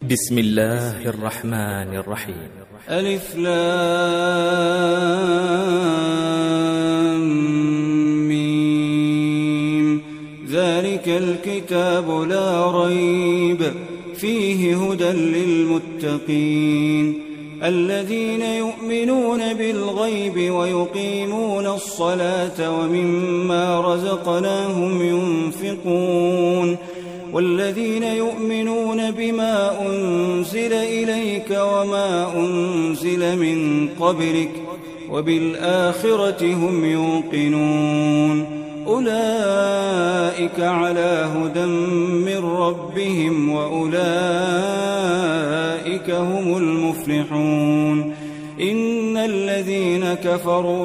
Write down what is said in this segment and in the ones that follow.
بسم الله الرحمن الرحيم. ألف لام ميم. ذلك الكتاب لا ريب فيه هدى للمتقين الذين يؤمنون بالغيب ويقيمون الصلاة ومما رزقناهم ينفقون والذين يؤمنون بما أنزل إليك وما أنزل من قبلك وبالآخرة هم يوقنون أولئك على هدى من ربهم وأولئك هم المفلحون إن الذين كفروا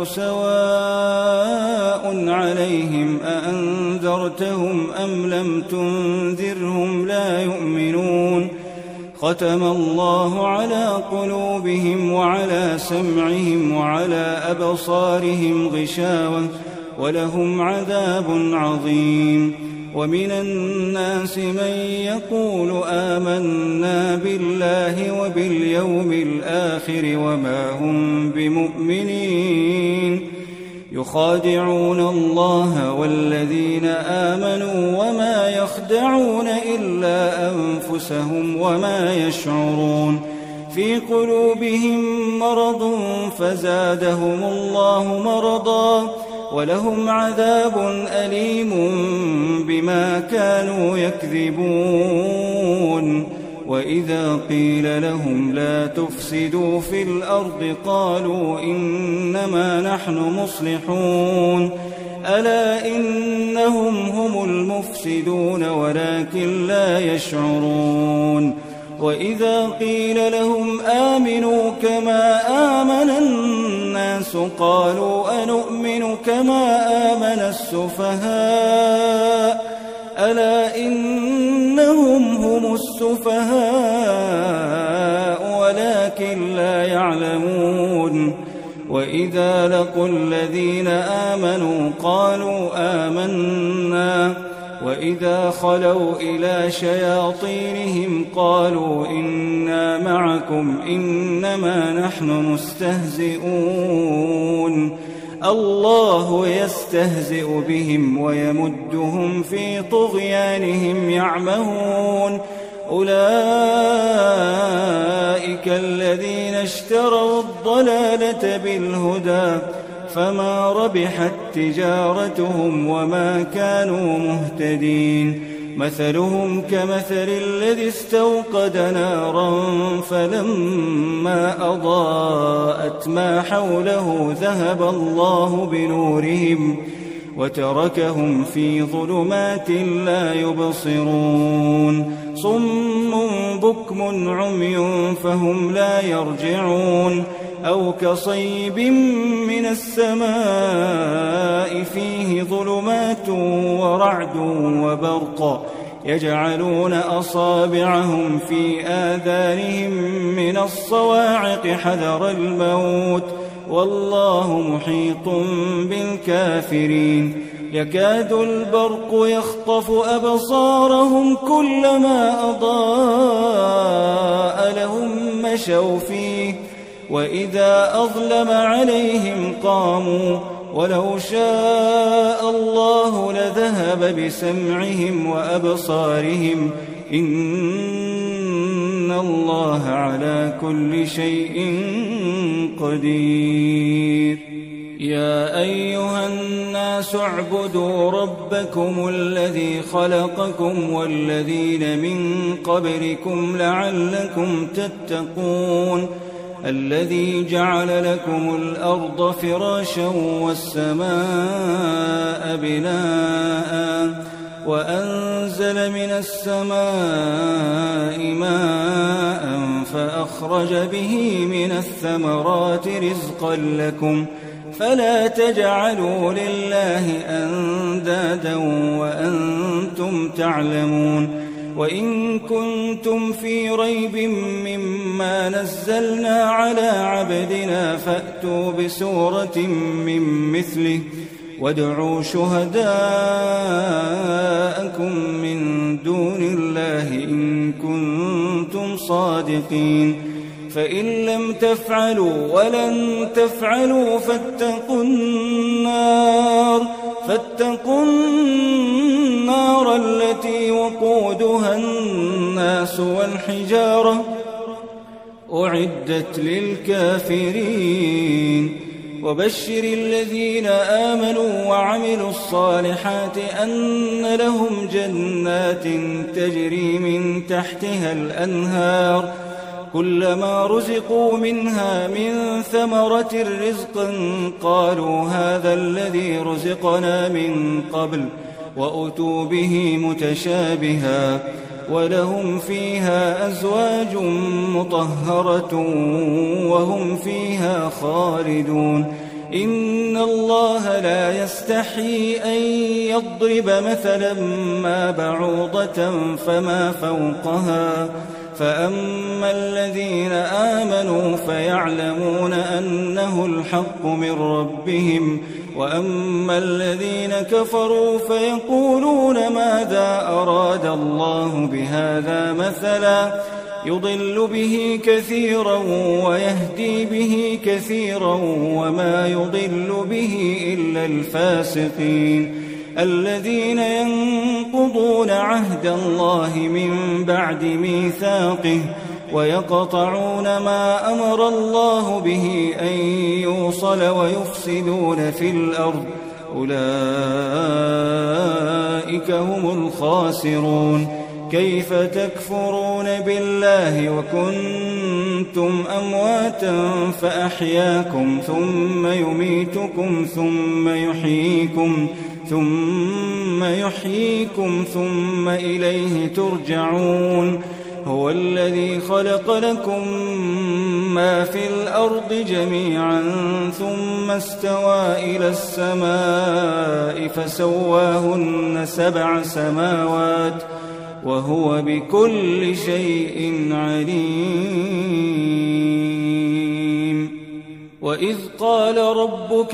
سواء عليهم أأنذرتهم أم لم تنذرهم لا يؤمنون ختم الله على قلوبهم وعلى سمعهم وعلى أبصارهم غشاوة ولهم عذاب عظيم ومن الناس من يقول آمنا بالله وباليوم الآخر وما هم بمؤمنين يخادعون الله والذين آمنوا وما يخدعون إلا أنفسهم وما يشعرون في قلوبهم مرض فزادهم الله مرضا ولهم عذاب أليم بما كانوا يكذبون وإذا قيل لهم لا تفسدوا في الأرض قالوا إنما نحن مصلحون ألا إنهم هم المفسدون ولكن لا يشعرون وإذا قيل لهم آمنوا كما آمن الناس قالوا أنؤمن كما آمن السفهاء ألا إنهم هم السفهاء ولكن لا يعلمون وإذا لقوا الذين آمنوا قالوا آمنا وإذا خلوا إلى شياطينهم قالوا إنا معكم إنما نحن مستهزئون الله يستهزئ بهم ويمدهم في طغيانهم يعمهون أولئك الذين اشتروا الضلالة بالهدى فما ربحت تجارتهم وما كانوا مهتدين مثلهم كمثل الذي استوقد نارا فلما أضاءت ما حوله ذهب الله بنورهم وتركهم في ظلمات لا يبصرون صم بكم عمي فهم لا يرجعون أو كصيب من السماء فيه ظلمات ورعد وبرق يجعلون أصابعهم في آذانهم من الصواعق حذر الموت والله محيط بالكافرين يكاد البرق يخطف أبصارهم كلما أضاء لهم مشوا فيه وإذا أظلم عليهم قاموا ولو شاء الله لذهب بسمعهم وأبصارهم إن الله على كل شيء قدير يا أيها الناس اعبدوا ربكم الذي خلقكم والذين من قبلكم لعلكم تتقون الذي جعل لكم الأرض فراشا والسماء بناء وأنزل من السماء ماء فأخرج به من الثمرات رزقا لكم فلا تجعلوا لله أندادا وأنتم تعلمون وإن كنتم في ريب مما نزلنا على عبدنا فأتوا بسورة من مثله وادعوا شهداءكم من دون الله إن كنتم صادقين فإن لم تفعلوا ولن تفعلوا فاتقوا النار التي وقودها الناس والحجارة أعدت للكافرين وبشر الذين آمنوا وعملوا الصالحات أن لهم جنات تجري من تحتها الأنهار كلما رزقوا منها من ثمرة رزقا قالوا هذا الذي رزقنا من قبل وأتوا به متشابها ولهم فيها أزواج مطهرة وهم فيها خالدون إن الله لا يستحيي أن يضرب مثلا ما بعوضة فما فوقها فأما الذين آمنوا فيعلمون أنه الحق من ربهم وأما الذين كفروا فيقولون ماذا أراد الله بهذا مثلا يضل به كثيرا ويهدي به كثيرا وما يضل به إلا الفاسقين الذين ينقضون عهد الله من بعد ميثاقه ويقطعون ما أمر الله به أن يوصل ويفسدون في الأرض أولئك هم الخاسرون كيف تكفرون بالله وكنتم أمواتا فأحياكم ثم يميتكم ثم يحييكم ثم إليه ترجعون هو الذي خلق لكم ما في الأرض جميعا ثم استوى إلى السماء فسواهن 7 سماوات وهو بكل شيء عليم وإذ قال ربك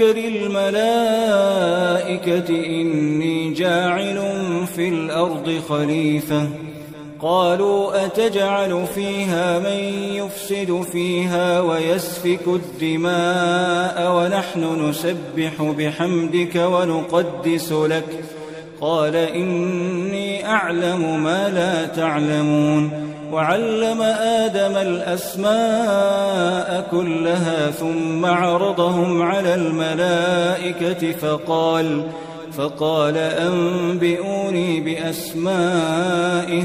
للملائكة إني جاعل في الأرض خليفة قالوا أتجعل فيها من يفسد فيها ويسفك الدماء ونحن نسبح بحمدك ونقدس لك قال إني أعلم ما لا تعلمون وعلم آدم الأسماء كلها ثم عرضهم على الملائكة فقال أنبئوني بأسماء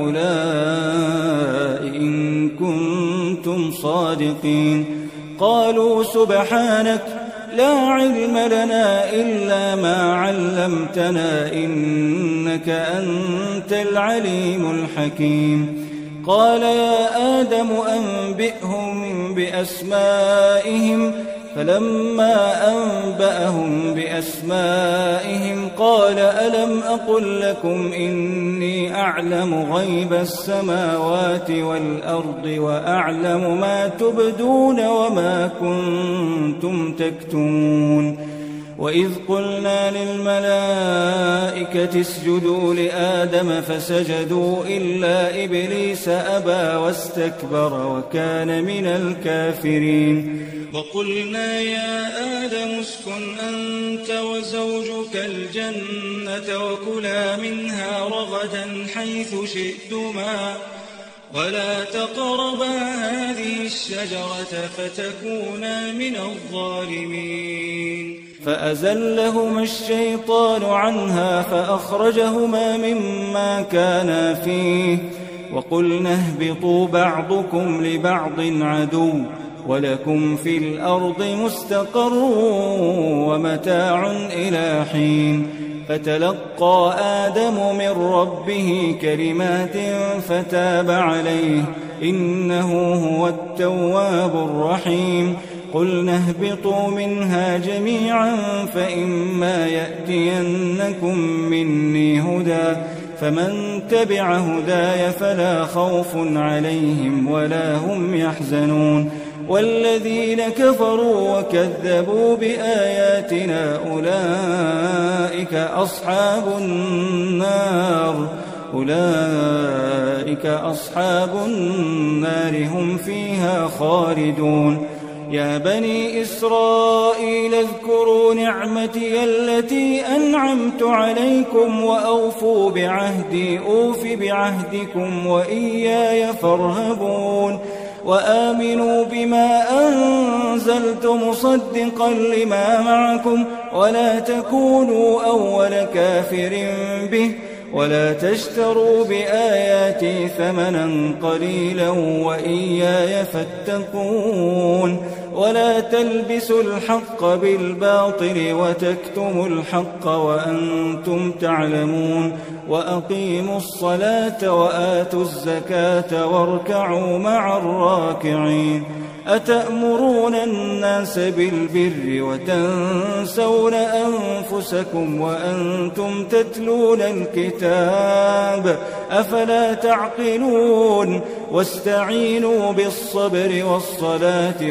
هؤلاء إن كنتم صادقين قالوا سبحانك لا علم لنا إلا ما علمتنا إنك أنت العليم الحكيم قال يا آدم أنبئهم بأسمائهم فلما أنبأهم بأسمائهم قال ألم أقل لكم إني أعلم غيب السماوات والأرض وأعلم ما تبدون وما كنتم تكتمون وإذ قلنا للملائكة اسجدوا لآدم فسجدوا إلا إبليس أبى واستكبر وكان من الكافرين وقلنا يا آدم اسكن أنت وزوجك الجنة وكلا منها رغدا حيث شئتما ولا تقربا هذه الشجرة فتكونا من الظالمين فأزلهما الشيطان عنها فأخرجهما مما كانا فيه وقلنا اهبطوا بعضكم لبعض عدو ولكم في الأرض مستقر ومتاع إلى حين فتلقى آدم من ربه كلمات فتاب عليه إنه هو التواب الرحيم قلنا اهبطوا منها جميعا فإما يأتينكم مني هدى فمن تبع هداي فلا خوف عليهم ولا هم يحزنون والذين كفروا وكذبوا بآياتنا أولئك أصحاب النار أولئك أصحاب النار هم فيها خالدون يا بني إسرائيل اذكروا نعمتي التي أنعمت عليكم وأوفوا بعهدي أوف بعهدكم وإياي فارهبون وآمنوا بما أنزلت مصدقا لما معكم ولا تكونوا أول كافر به ولا تشتروا بآياتي ثمنا قليلا وإياي فاتقون ولا تلبسوا الحق بالباطل وتكتموا الحق وأنتم تعلمون وأقيموا الصلاة وآتوا الزكاة واركعوا مع الراكعين أتأمرون الناس بالبر وتنسون أنفسكم وأنتم تتلون الكتاب أفلا تعقلون واستعينوا بالصبر والصلاة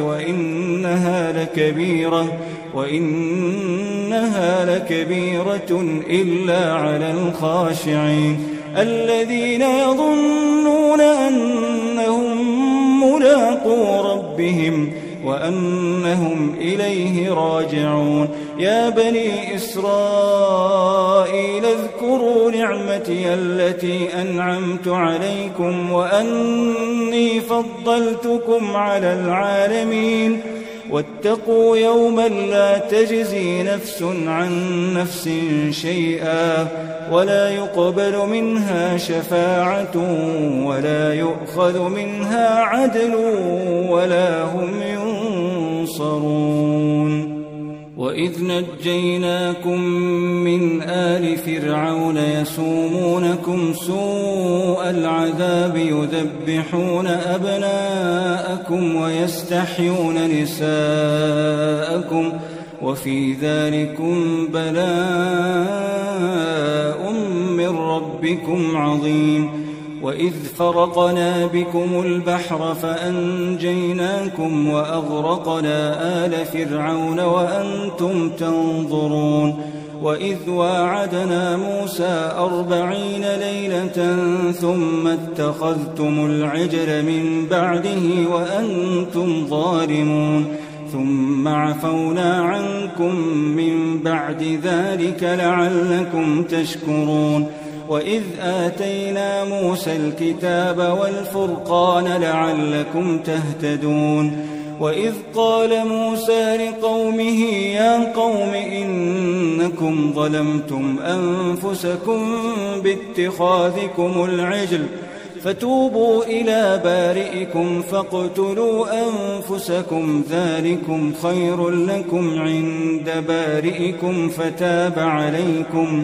وإنها لكبيرة إلا على الخاشعين الذين يظنون أنهم ملاقو ربهم وأنهم إليه راجعون يا بني إسرائيل اذكروا نعمتي التي أنعمت عليكم وأني فضلتكم على العالمين واتقوا يوما لا تجزي نفس عن نفس شيئا ولا يقبل منها شفاعة ولا يؤخذ منها عدل ولا هم ينصرون وإذ نجيناكم من آل فرعون يسومونكم سوء العذاب يذبحون أبناءكم ويستحيون نساءكم وفي ذلكم بلاء من ربكم عظيم وإذ فرقنا بكم البحر فأنجيناكم وأغرقنا آل فرعون وأنتم تنظرون وإذ واعدنا موسى 40 ليلة ثم اتخذتم العجل من بعده وأنتم ظالمون ثم عفونا عنكم من بعد ذلك لعلكم تشكرون وإذ آتينا موسى الكتاب والفرقان لعلكم تهتدون وإذ قال موسى لقومه يا قوم إنكم ظلمتم أنفسكم باتخاذكم العجل فتوبوا إلى بارئكم فاقتلوا أنفسكم ذلكم خير لكم عند بارئكم فتاب عليكم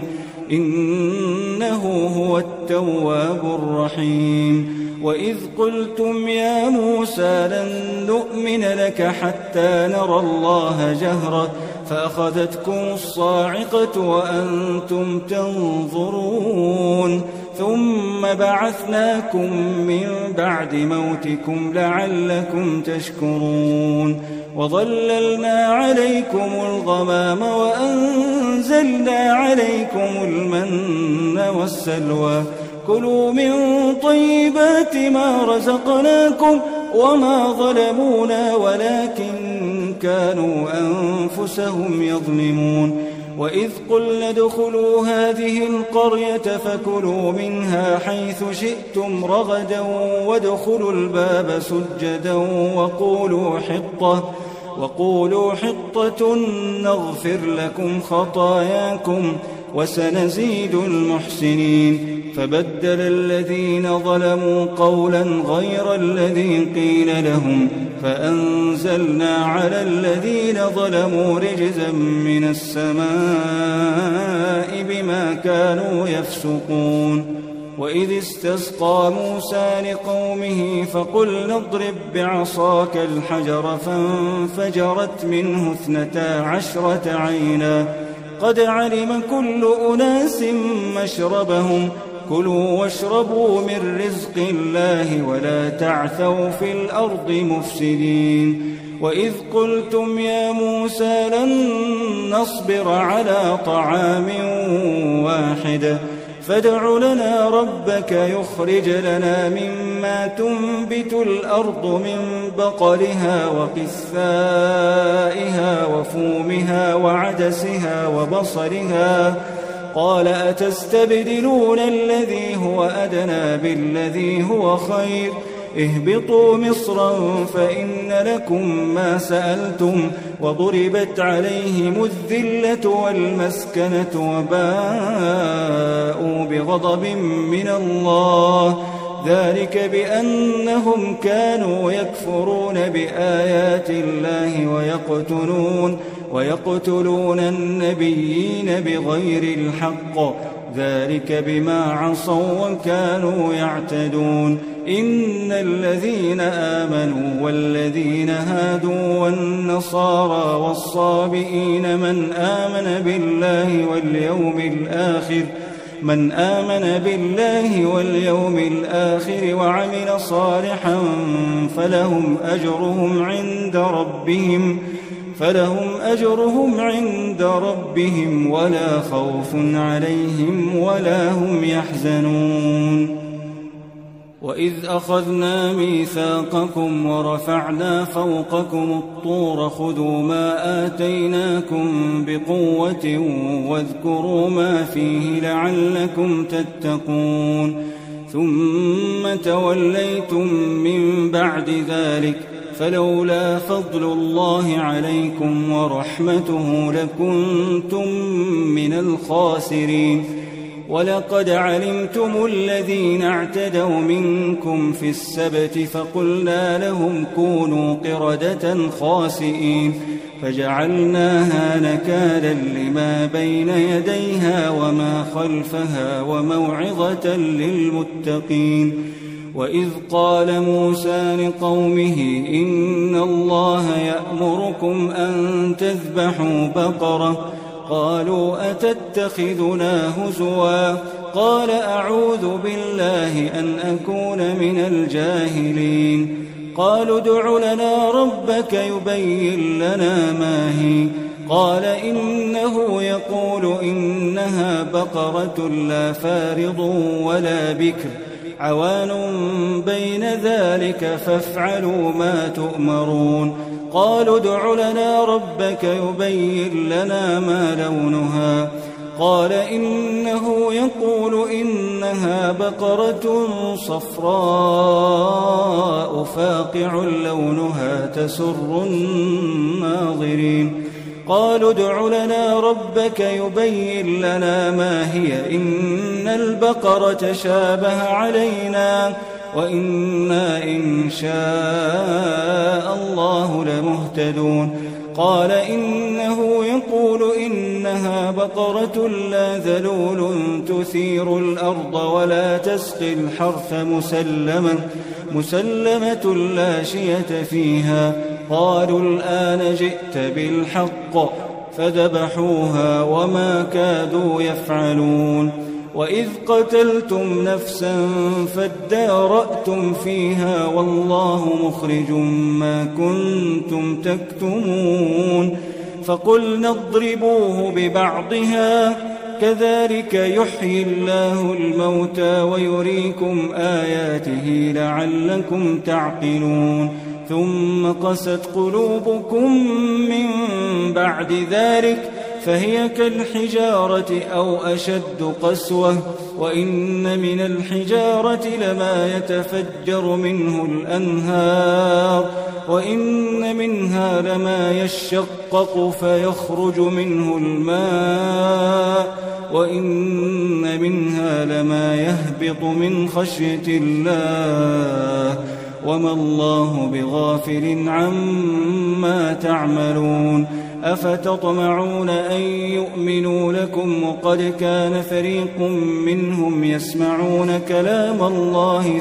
إنه هو التواب الرحيم وإذ قلتم يا موسى لن نؤمن لك حتى نرى الله جهرة فأخذتكم الصاعقة وأنتم تنظرون ثم بعثناكم من بعد موتكم لعلكم تشكرون وظللنا عليكم الغمام وأنزلنا عليكم المن والسلوى كلوا من طيبات ما رزقناكم وما ظلمونا ولكن كانوا أنفسهم يظلمون وإذ قلنا ادخلوا هذه القرية فكلوا منها حيث شئتم رغدا وادخلوا الباب سجدا وقولوا حطة نغفر لكم خطاياكم وسنزيد المحسنين فبدل الذين ظلموا قولا غير الذي قيل لهم فأنزلنا على الذين ظلموا رجزا من السماء بما كانوا يفسقون وإذ استسقى موسى لقومه فقلنا اضرب بعصاك الحجر فانفجرت منه 12 عينا قد علم كل أناس مشربهم كلوا واشربوا من رزق الله ولا تعثوا في الأرض مفسدين وإذ قلتم يا موسى لن نصبر على طعام واحد فادع لنا ربك يخرج لنا مما تنبت الأرض من بقلها وقثائها وفومها وعدسها وبصلها قال أتستبدلون الذي هو أدنى بالذي هو خير اهبطوا مصرا فإن لكم ما سألتم وضربت عليهم الذلة والمسكنة وباءوا بغضب من الله ذلك بأنهم كانوا يكفرون بآيات الله ويقتلون النبيين بغير الحق ذلك بما عصوا وكانوا يعتدون إن الذين آمنوا والذين هادوا والنصارى والصابئين من آمن بالله واليوم الآخر وعمل صالحا فلهم أجرهم عند ربهم ولا خوف عليهم ولا هم يحزنون وإذ أخذنا ميثاقكم ورفعنا فوقكم الطور خذوا ما آتيناكم بقوة واذكروا ما فيه لعلكم تتقون ثم توليتم من بعد ذلك فلولا فضل الله عليكم ورحمته لكنتم من الخاسرين ولقد علمتم الذين اعتدوا منكم في السبت فقلنا لهم كونوا قردة خاسئين فجعلناها نكالا لما بين يديها وما خلفها وموعظة للمتقين وإذ قال موسى لقومه إن الله يأمركم أن تذبحوا بقرة قالوا أتتخذنا هزوا قال أعوذ بالله أن أكون من الجاهلين قالوا ادع لنا ربك يبين لنا ما هي قال إنه يقول إنها بقرة لا فارض ولا بكر عوان بين ذلك فافعلوا ما تؤمرون قالوا ادع لنا ربك يبين لنا ما لونها قال إنه يقول إنها بقرة صفراء فاقع لونها تسر الناظرين قالوا ادع لنا ربك يبين لنا ما هي إن البقرة شابه علينا وإنا إن شاء الله لمهتدون قال إنه يقول إنها بقرة لا ذلول تثير الأرض ولا تسقي الحرث مسلمة لا شية فيها قالوا الآن جئت بالحق فذبحوها وما كادوا يفعلون وإذ قتلتم نفسا فادارأتم فيها والله مخرج ما كنتم تكتمون فقلنا اضربوه ببعضها كذلك يحيي الله الموتى ويريكم آياته لعلكم تعقلون ثم قست قلوبكم من بعد ذلك فهي كالحجارة أو أشد قسوة وإن من الحجارة لما يتفجر منه الأنهار وإن منها لما يشقق فيخرج منه الماء وإن منها لما يهبط من خشية الله وما الله بغافل عما تعملون أفتطمعون أن يؤمنوا لكم وقد كان فريق منهم يسمعون كلام الله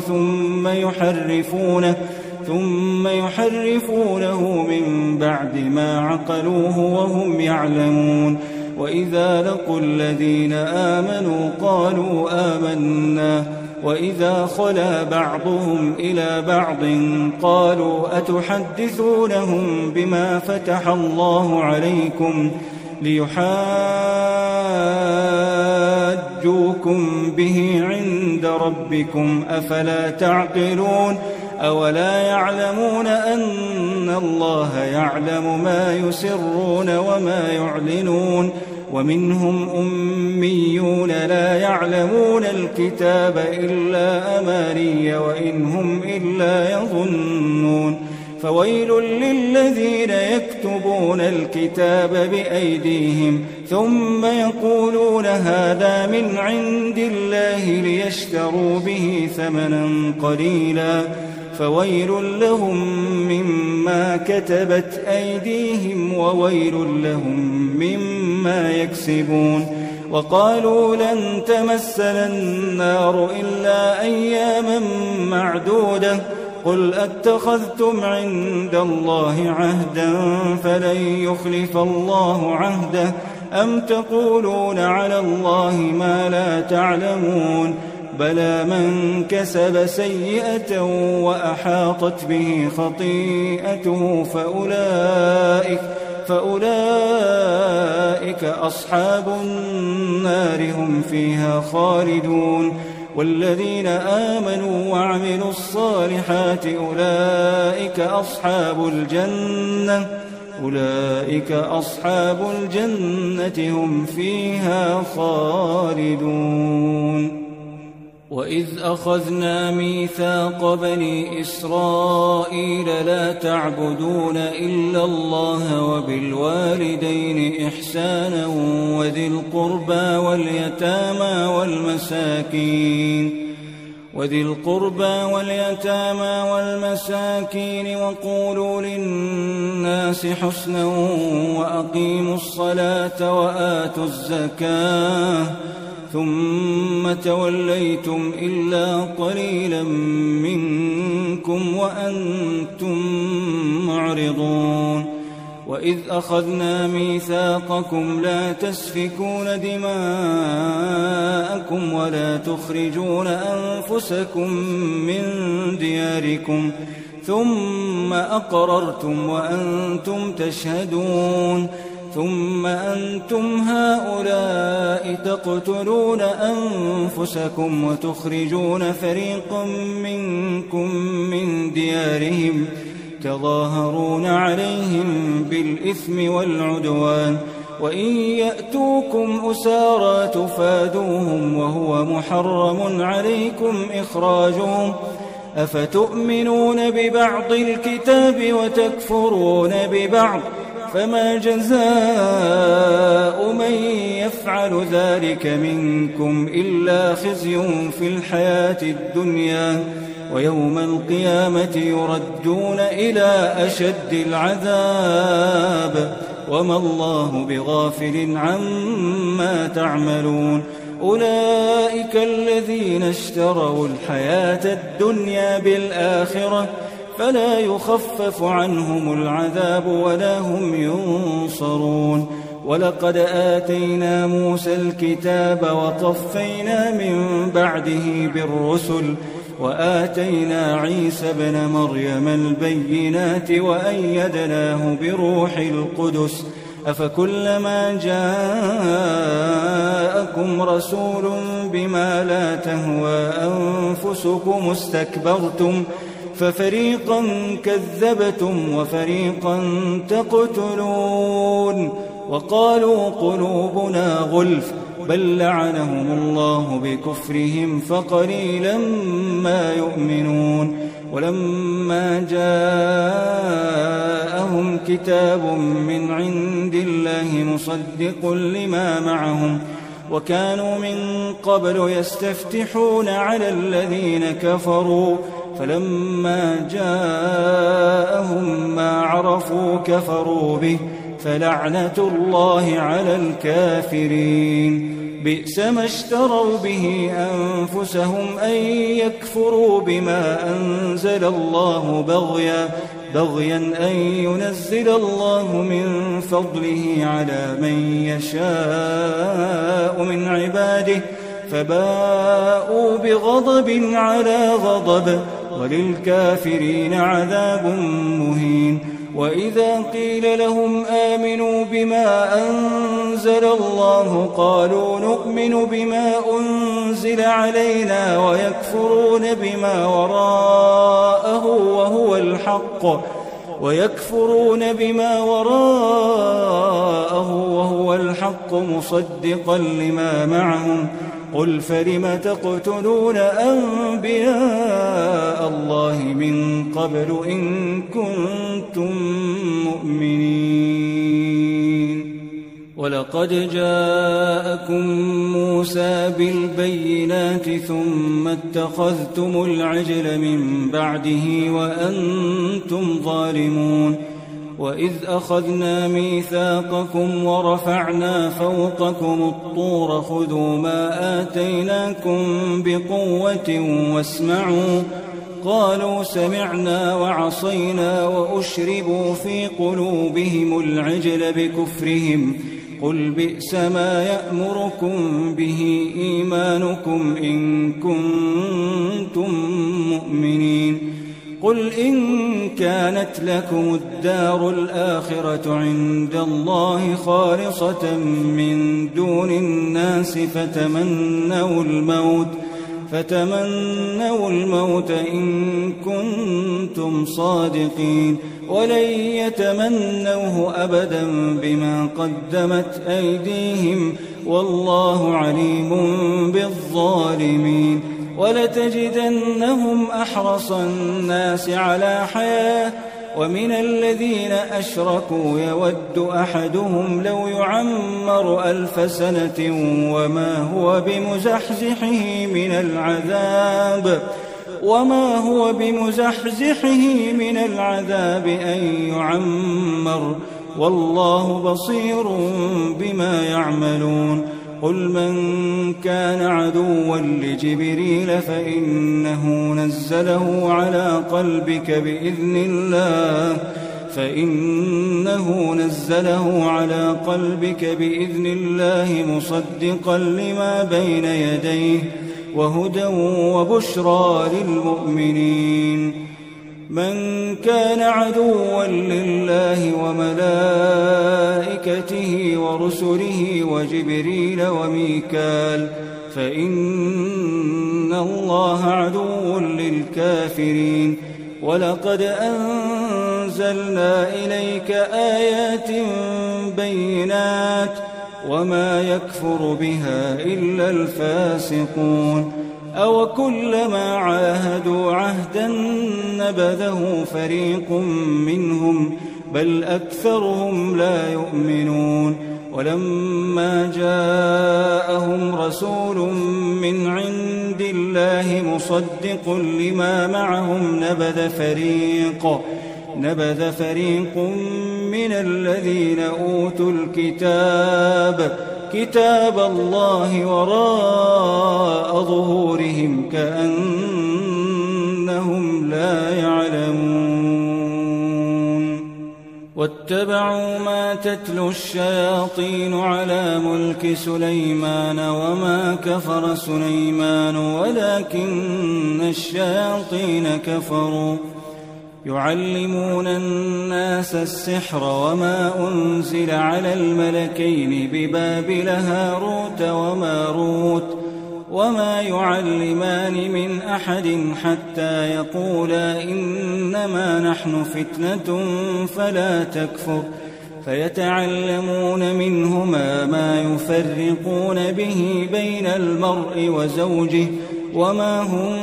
ثم يحرفونه من بعد ما عقلوه وهم يعلمون وإذا لقوا الذين آمنوا قالوا آمنا وإذا خلا بعضهم إلى بعض قالوا أتحدثونهم بما فتح الله عليكم ليحاجوكم يحاجوكم به عند ربكم أفلا تعقلون أولا يعلمون أن الله يعلم ما يسرون وما يعلنون ومنهم أميون لا يعلمون الكتاب إلا أماني وإن هم إلا يظنون فويل للذين يكتبون الكتاب بأيديهم ثم يقولون هذا من عند الله ليشتروا به ثمنا قليلا فويل لهم مما كتبت أيديهم وويل لهم مما يكسبون وقالوا لن تمسنا النار إلا أياما معدودة قل أتخذتم عند الله عهدا فلن يخلف الله عهده أم تقولون على الله ما لا تعلمون بلى من كسب سيئة وأحاطت به خطيئته فأولئك أصحاب النار هم فيها خالدون والذين آمنوا وعملوا الصالحات أولئك أصحاب الجنة هم فيها خالدون وإذ أخذنا ميثاق بني إسرائيل لا تعبدون إلا الله وبالوالدين إحسانا وذي القربى واليتامى والمساكين وقولوا للناس حسنا وأقيموا الصلاة وآتوا الزكاة ثم توليتم إلا قليلا منكم وأنتم معرضون وإذ أخذنا ميثاقكم لا تسفكون دماءكم ولا تخرجون أنفسكم من دياركم ثم أقررتم وأنتم تشهدون ثم أنتم هؤلاء تقتلون أنفسكم وتخرجون فريقا منكم من ديارهم تظاهرون عليهم بالإثم والعدوان وإن يأتوكم أسارى تفادوهم وهو محرم عليكم إخراجهم أفتؤمنون ببعض الكتاب وتكفرون ببعض فما جزاء من يفعل ذلك منكم إلا خزي في الحياة الدنيا ويوم القيامة يردون إلى أشد العذاب وما الله بغافل عما تعملون أولئك الذين اشتروا الحياة الدنيا بالآخرة فلا يخفف عنهم العذاب ولا هم ينصرون ولقد آتينا موسى الكتاب وقفينا من بعده بالرسل وآتينا عيسى ابن مريم البينات وأيدناه بروح القدس أفكلما جاءكم رسول بما لا تهوى أنفسكم استكبرتم ففريقا كذبتم وفريقا تقتلون وقالوا قلوبنا غلف بل لعنهم الله بكفرهم فقليلا ما يؤمنون ولما جاءهم كتاب من عند الله مصدق لما معهم وكانوا من قبل يستفتحون على الذين كفروا فلما جاءهم ما عرفوا كفروا به فلعنة الله على الكافرين بئس ما اشتروا به أنفسهم أن يكفروا بما أنزل الله بغيا أن ينزل الله من فضله على من يشاء من عباده فباءوا بغضب على غضب وللكافرين عذاب مهين وإذا قيل لهم آمنوا بما أنزل الله قالوا نؤمن بما أنزل علينا ويكفرون بما وراءه وهو الحق مصدقا لما معهم قل فلم تقتلون أنبياء الله من قبل إن كنتم مؤمنين ولقد جاءكم موسى بالبينات ثم اتخذتم العجل من بعده وأنتم ظالمون وإذ أخذنا ميثاقكم ورفعنا فوقكم الطور خذوا ما آتيناكم بقوة واسمعوا قالوا سمعنا وعصينا وأشربوا في قلوبهم العجل بكفرهم قل بئس ما يأمركم به إيمانكم إن كنتم مؤمنين قل إن كانت لكم الدار الآخرة عند الله خالصة من دون الناس فتمنوا الموت إن كنتم صادقين ولن يتمنوه أبدا بما قدمت أيديهم والله عليم بالظالمين ولتجدنهم أحرص الناس على حياة ومن الذين أشركوا يود أحدهم لو يعمر 1000 سنة وما هو بمزحزحه من العذاب أن يعمر والله بصير بما يعملون قل من كان عدوا لجبريل فإنه نزله على قلبك بإذن الله مصدقا لما بين يديه وهدى وبشرى للمؤمنين من كان عدوا لله وملائكته ورسله وجبريل وميكال فإن الله عدو للكافرين ولقد أنزلنا إليك آيات بينات وما يكفر بها إلا الفاسقون أوكلما عاهدوا عهدا نبذه فريق منهم بل أكثرهم لا يؤمنون ولما جاءهم رسول من عند الله مصدق لما معهم نبذ فريق من الذين أوتوا كتاب الله وراء ظهورهم كأنهم لا يعلمون واتبعوا ما تتلو الشياطين على ملك سليمان وما كفر سليمان ولكن الشياطين كفروا يعلمون الناس السحر وما أنزل على الملكين ببابل هاروت وماروت وما يعلمان من أحد حتى يقولا إنما نحن فتنة فلا تكفر فيتعلمون منهما ما يفرقون به بين المرء وزوجه وما هم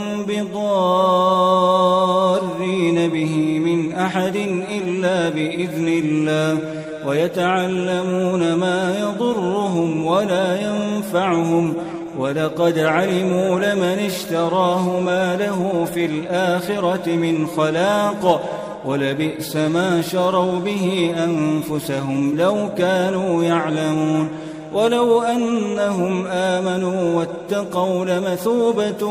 بضارين به من أحد إلا بإذن الله ويتعلمون ما يضرهم ولا ينفعهم ولقد علموا لمن اشتراه ما له في الآخرة من خلاق ولبئس ما شروا به أنفسهم لو كانوا يعلمون ولو أنهم آمنوا واتقوا لمثوبة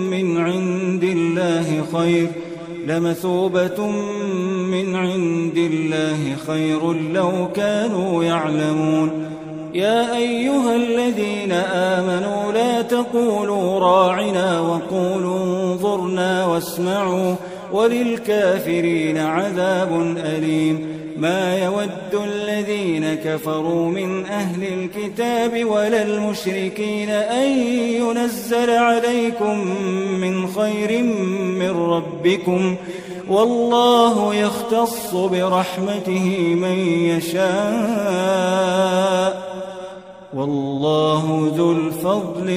من عند الله خير لو كانوا يعلمون يا أيها الذين آمنوا لا تقولوا راعنا وقولوا انظرنا وللكافرين عذاب أليم. ما يود الذين كفروا من أهل الكتاب ولا المشركين أن ينزل عليكم من خير من ربكم، والله يختص برحمته من يشاء، والله ذو الفضل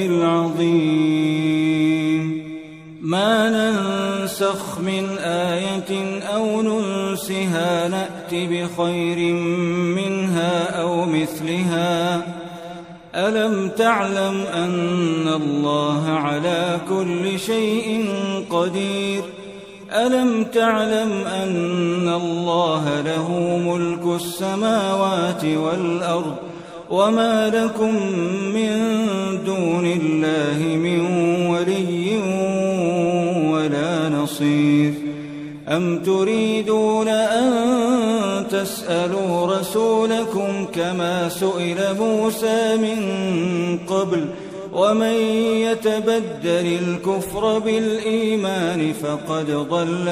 العظيم. ما ننسخ من آية أو ننسها نأت بخير منها أو مثلها. ألم تعلم أن الله على كل شيء قدير؟ ألم تعلم أن الله له ملك السماوات والأرض، وما لكم من دون الله من ولي ولا نصير؟ أم تريدون أن تسألوا رسولكم كما سئل موسى من قبل؟ ومن يتبدل الكفر بالإيمان فقد ضل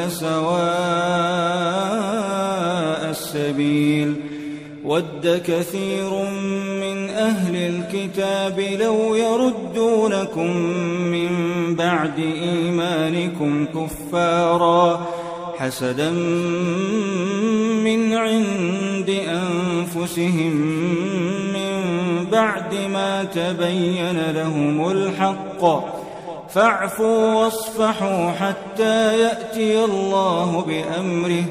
سواء السبيل. ود كثير من أهل الكتاب لو يردونكم من بعد إيمانكم كفارا حسدا من عند أنفسهم من بعد ما تبين لهم الحق، فاعفوا واصفحوا حتى يأتي الله بأمره،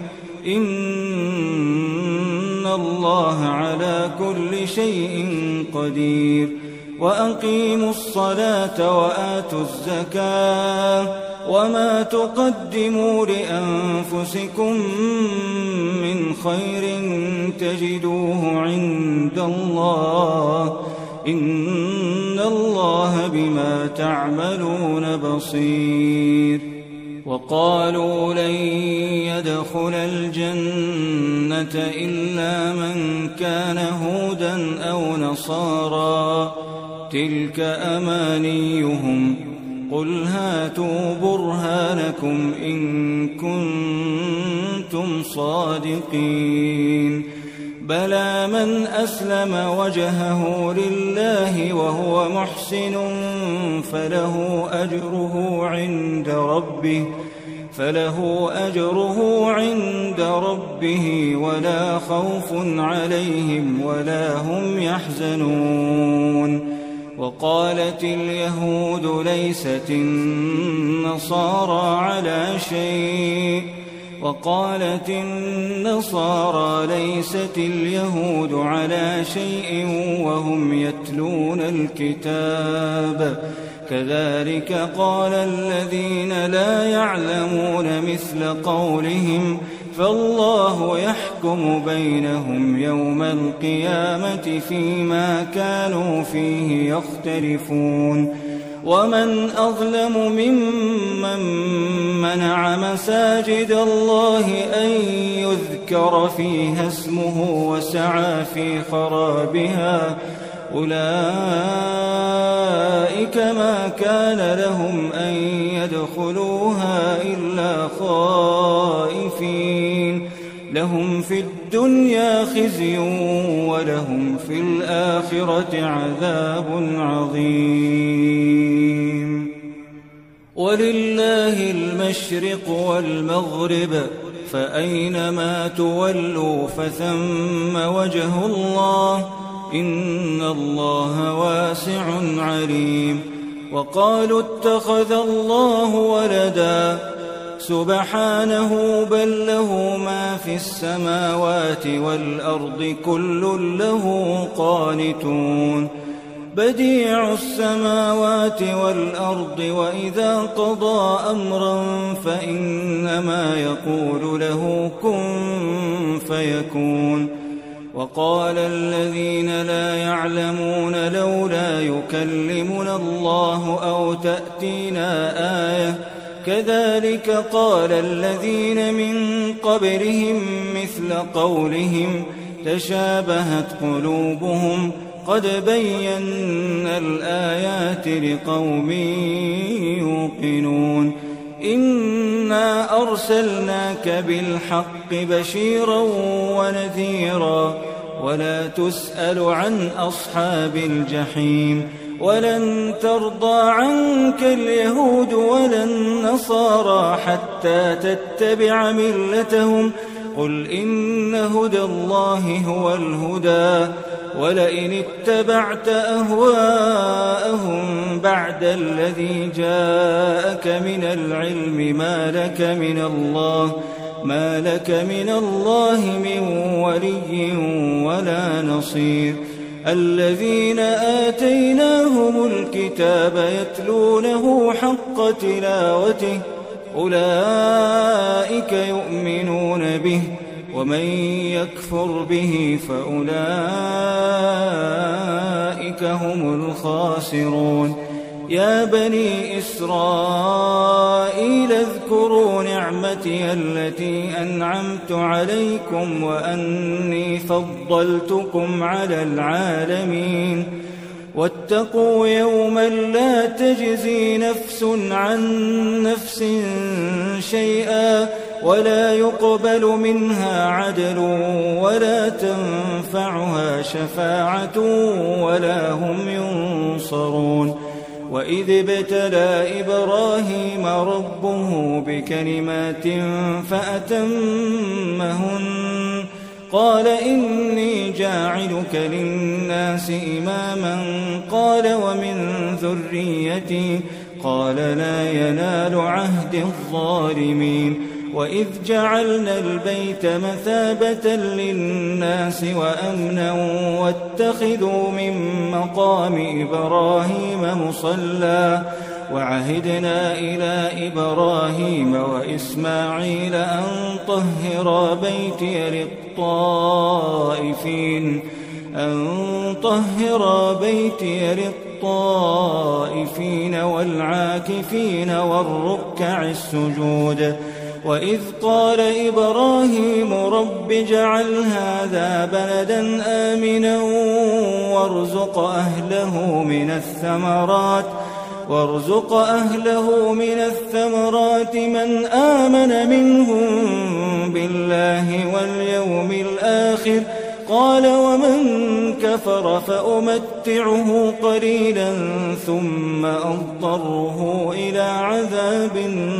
إن الله على كل شيء قدير. وأقيموا الصلاة وآتوا الزكاة، وما تقدموا لأنفسكم من خير تجدوه عند الله، إن الله بما تعملون بصير. وقالوا لن يدخل الجنة إلا من كان هودا أو نصارى، تلك أمانيهم، قل هاتوا برهانكم إن كنتم صادقين. بلى من أسلم وجهه لله وهو محسن فله أجره عند ربه ولا خوف عليهم ولا هم يحزنون. وقالت اليهود ليست النصارى على شيء، وقالت النصارى ليست اليهود على شيء وهم يتلون الكتاب، كذلك قال الذين لا يعلمون مثل قولهم، فالله يحكم بينهم يوم القيامة فيما كانوا فيه يختلفون. ومن أظلم ممن منع مساجد الله أن يذكر فيها اسمه وسعى في خرابها، أولئك ما كان لهم أن يدخلوها إلا خائفين، لهم في الدنيا خزي ولهم في الآخرة عذاب عظيم. ولله المشرق والمغرب، فأينما تولوا فثم وجه الله، إن الله واسع عليم. وقالوا اتخذ الله ولدا، سبحانه بل له ما في السماوات والأرض كل له قانتون. بديع السماوات والأرض، وإذا قضى أمرا فإنما يقول له كن فيكون. وقال الذين لا يعلمون لولا يكلمنا الله أو تأتينا آية، كذلك قال الذين من قبلهم مثل قولهم تشابهت قلوبهم، قد بينا الآيات لقوم يوقنون. إنا أرسلناك بالحق بشيرا ونذيرا ولا تسأل عن أصحاب الجحيم ولن ترضى عنك اليهود ولا النصارى حتى تتبع ملتهم قل إن هدى الله هو الهدى ولئن اتبعت أهواءهم بعد الذي جاءك من العلم ما لك من الله من ولي ولا نصير الذين آتيناهم الكتاب يتلونه حق تلاوته أولئك يؤمنون به ومن يكفر به فأولئك هم الخاسرون يا بني إسرائيل اذكروا نعمتي التي أنعمت عليكم وأني فضلتكم على العالمين واتقوا يوما لا تجزي نفس عن نفس شيئا ولا يقبل منها عدل ولا تنفعها شفاعة ولا هم ينصرون وإذ ابتلى إبراهيم ربه بكلمات فأتمهن قال إني جاعلك للناس إماما قال ومن ذريتي قال لا ينال عهد الظالمين وإذ جعلنا البيت مثابة للناس وأمنا واتخذوا من مقام إبراهيم مصلى وعهدنا إلى إبراهيم وإسماعيل أن طهر بيتي للطائفين والعاكفين والركع السجود وإذ قال إبراهيم رب اجعل هذا بلدا آمنا وارزق أهله من الثمرات من آمن منهم بالله واليوم الآخر قال ومن كفر فأمتعه قليلا ثم أضطره إلى عذاب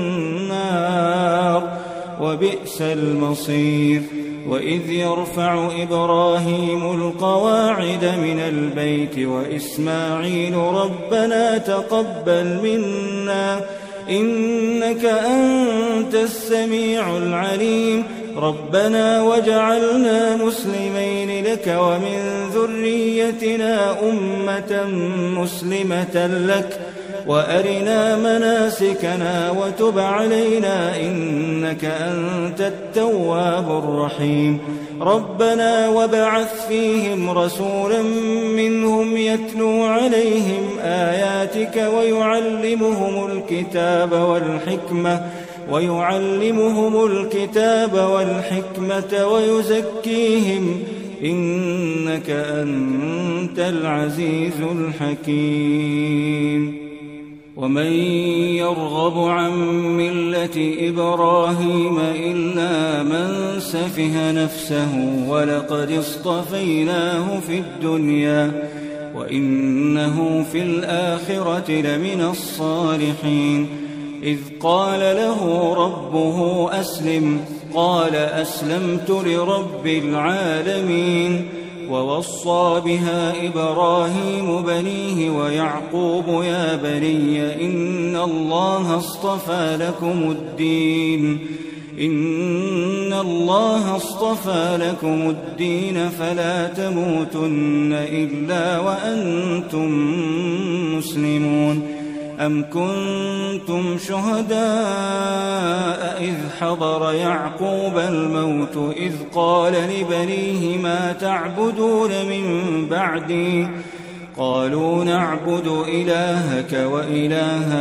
النار وبئس المصير وإذ يرفع إبراهيم القواعد من البيت وإسماعيل ربنا تقبل منا إنك أنت السميع العليم ربنا وجعلنا مسلمين لك ومن ذريتنا أمة مسلمة لك وأرنا مناسكنا وتب علينا إنك أنت التواب الرحيم ربنا وابعث فيهم رسولا منهم يتلو عليهم آياتك ويعلمهم الكتاب والحكمة ويزكيهم إنك أنت العزيز الحكيم ومن يرغب عن ملة إبراهيم إلا من سفه نفسه ولقد اصطفيناه في الدنيا وإنه في الآخرة لمن الصالحين إذ قال له ربه أسلم قال أسلمت لرب العالمين ووصى بها إبراهيم بنيه ويعقوب يا بني إن الله اصطفى لكم الدين فلا تموتن إلا وأنتم مسلمون أم كنتم شهداء إذ حضر يعقوب الموت إذ قال لبنيه ما تعبدون من بعدي قالوا نعبد إلهك وإله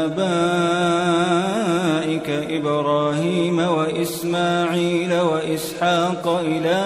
آبائك إبراهيم وإسماعيل وإسحاق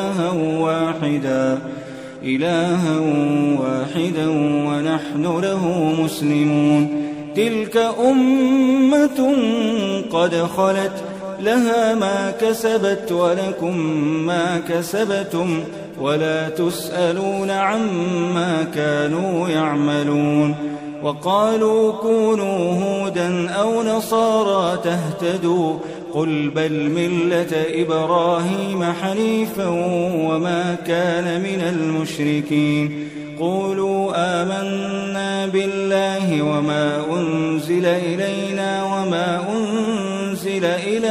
إلها واحدا ونحن له مسلمون تلك أمة قد خلت لها ما كسبت ولكم ما كسبتم ولا تسألون عما كانوا يعملون. وقالوا كونوا هودا أو نصارى تهتدوا قل بل ملة إبراهيم حنيفا وما كان من المشركين. قولوا آمنا بالله وما أنزل إلينا وما أنزل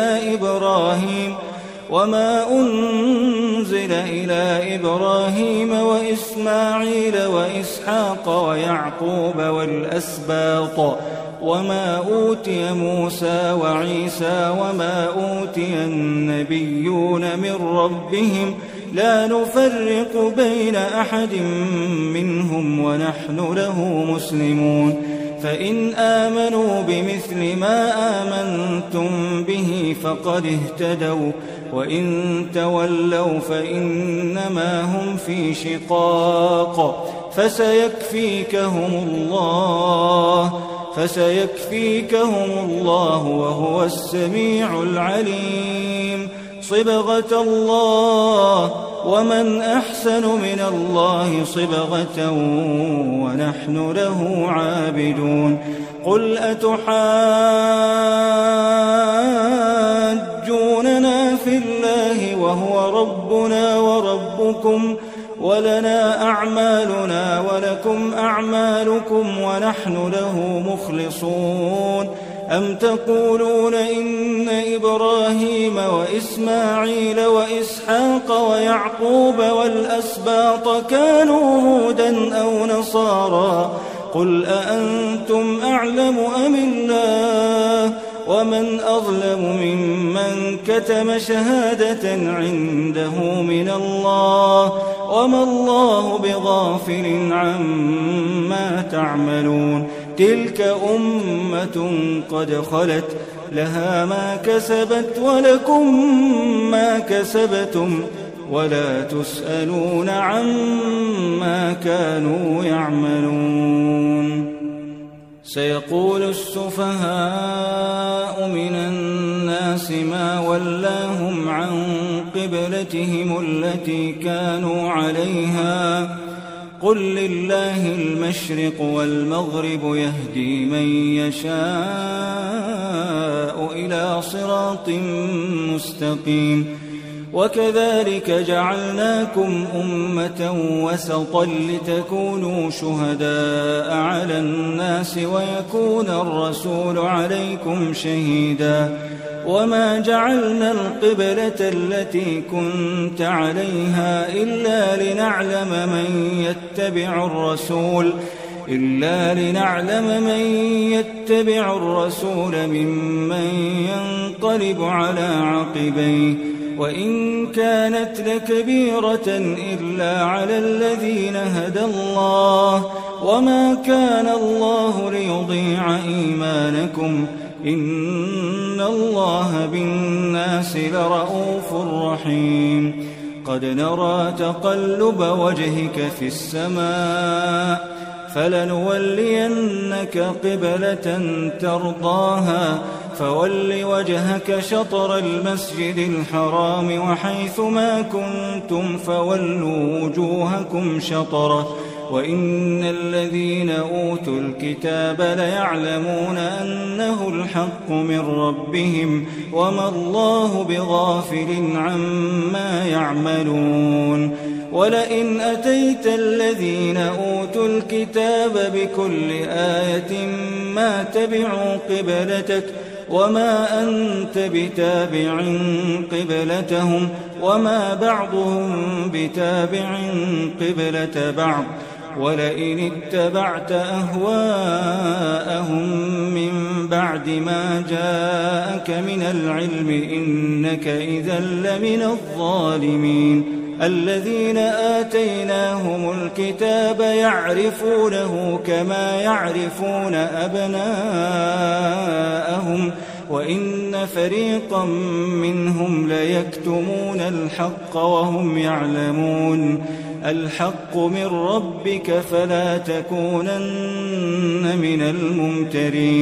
إلى إبراهيم وإسماعيل وإسحاق ويعقوب والأسباط وما أوتي موسى وعيسى وما أوتي النبيون من ربهم لا نفرق بين أحد منهم ونحن له مسلمون. فإن آمنوا بمثل ما آمنتم به فقد اهتدوا وإن تولوا فإنما هم في شقاق فسيكفيكهم الله وهو السميع العليم. صبغة الله ومن أحسن من الله صبغة ونحن له عابدون. قل أتحاجوننا في الله وهو ربنا وربكم ولنا أعمالنا ولكم أعمالكم ونحن له مخلصون. أم تقولون إن إبراهيم وإسماعيل وإسحاق ويعقوب والأسباط كانوا هودا أو نصارى قل أأنتم أعلم أم الله ومن أظلم ممن كتم شهادة عنده من الله وما الله بغافل عما تعملون. تلك أمة قد خلت لها ما كسبت ولكم ما كسبتم ولا تسألون عما كانوا يعملون. سيقول السفهاء من الناس ما ولاهم عن قبلتهم التي كانوا عليها قل لله المشرق والمغرب يهدي من يشاء إلى صراط مستقيم. وكذلك جعلناكم أمة وسطا لتكونوا شهداء على الناس ويكون الرسول عليكم شهيدا. وما جعلنا القبلة التي كنت عليها إلا لنعلم من يتبع الرسول ممن ينقلب على عقبيه وإن كانت لكبيرة إلا على الذين هدى الله وما كان الله ليضيع إيمانكم إن الله بالناس لرءوف رحيم. قد نرى تقلب وجهك في السماء فلنولينك قبلة ترضاها فول وجهك شطر المسجد الحرام وحيث ما كنتم فولوا وجوهكم شطره وإن الذين أوتوا الكتاب ليعلمون أنه الحق من ربهم وما الله بغافل عما يعملون. ولئن أتيت الذين أوتوا الكتاب بكل آية ما تبعوا قبلتك وما أنت بتابع قبلتهم وما بعضهم بتابع قبلة بعض ولئن اتبعت أهواءهم من بعد ما جاءك من العلم إنك إذا لمن الظالمين. الذين آتيناهم الكتاب يعرفونه كما يعرفون أبناءهم وإن فريقا منهم ليكتمون الحق وهم يعلمون. الحق من ربك فلا تكونن من الممترين.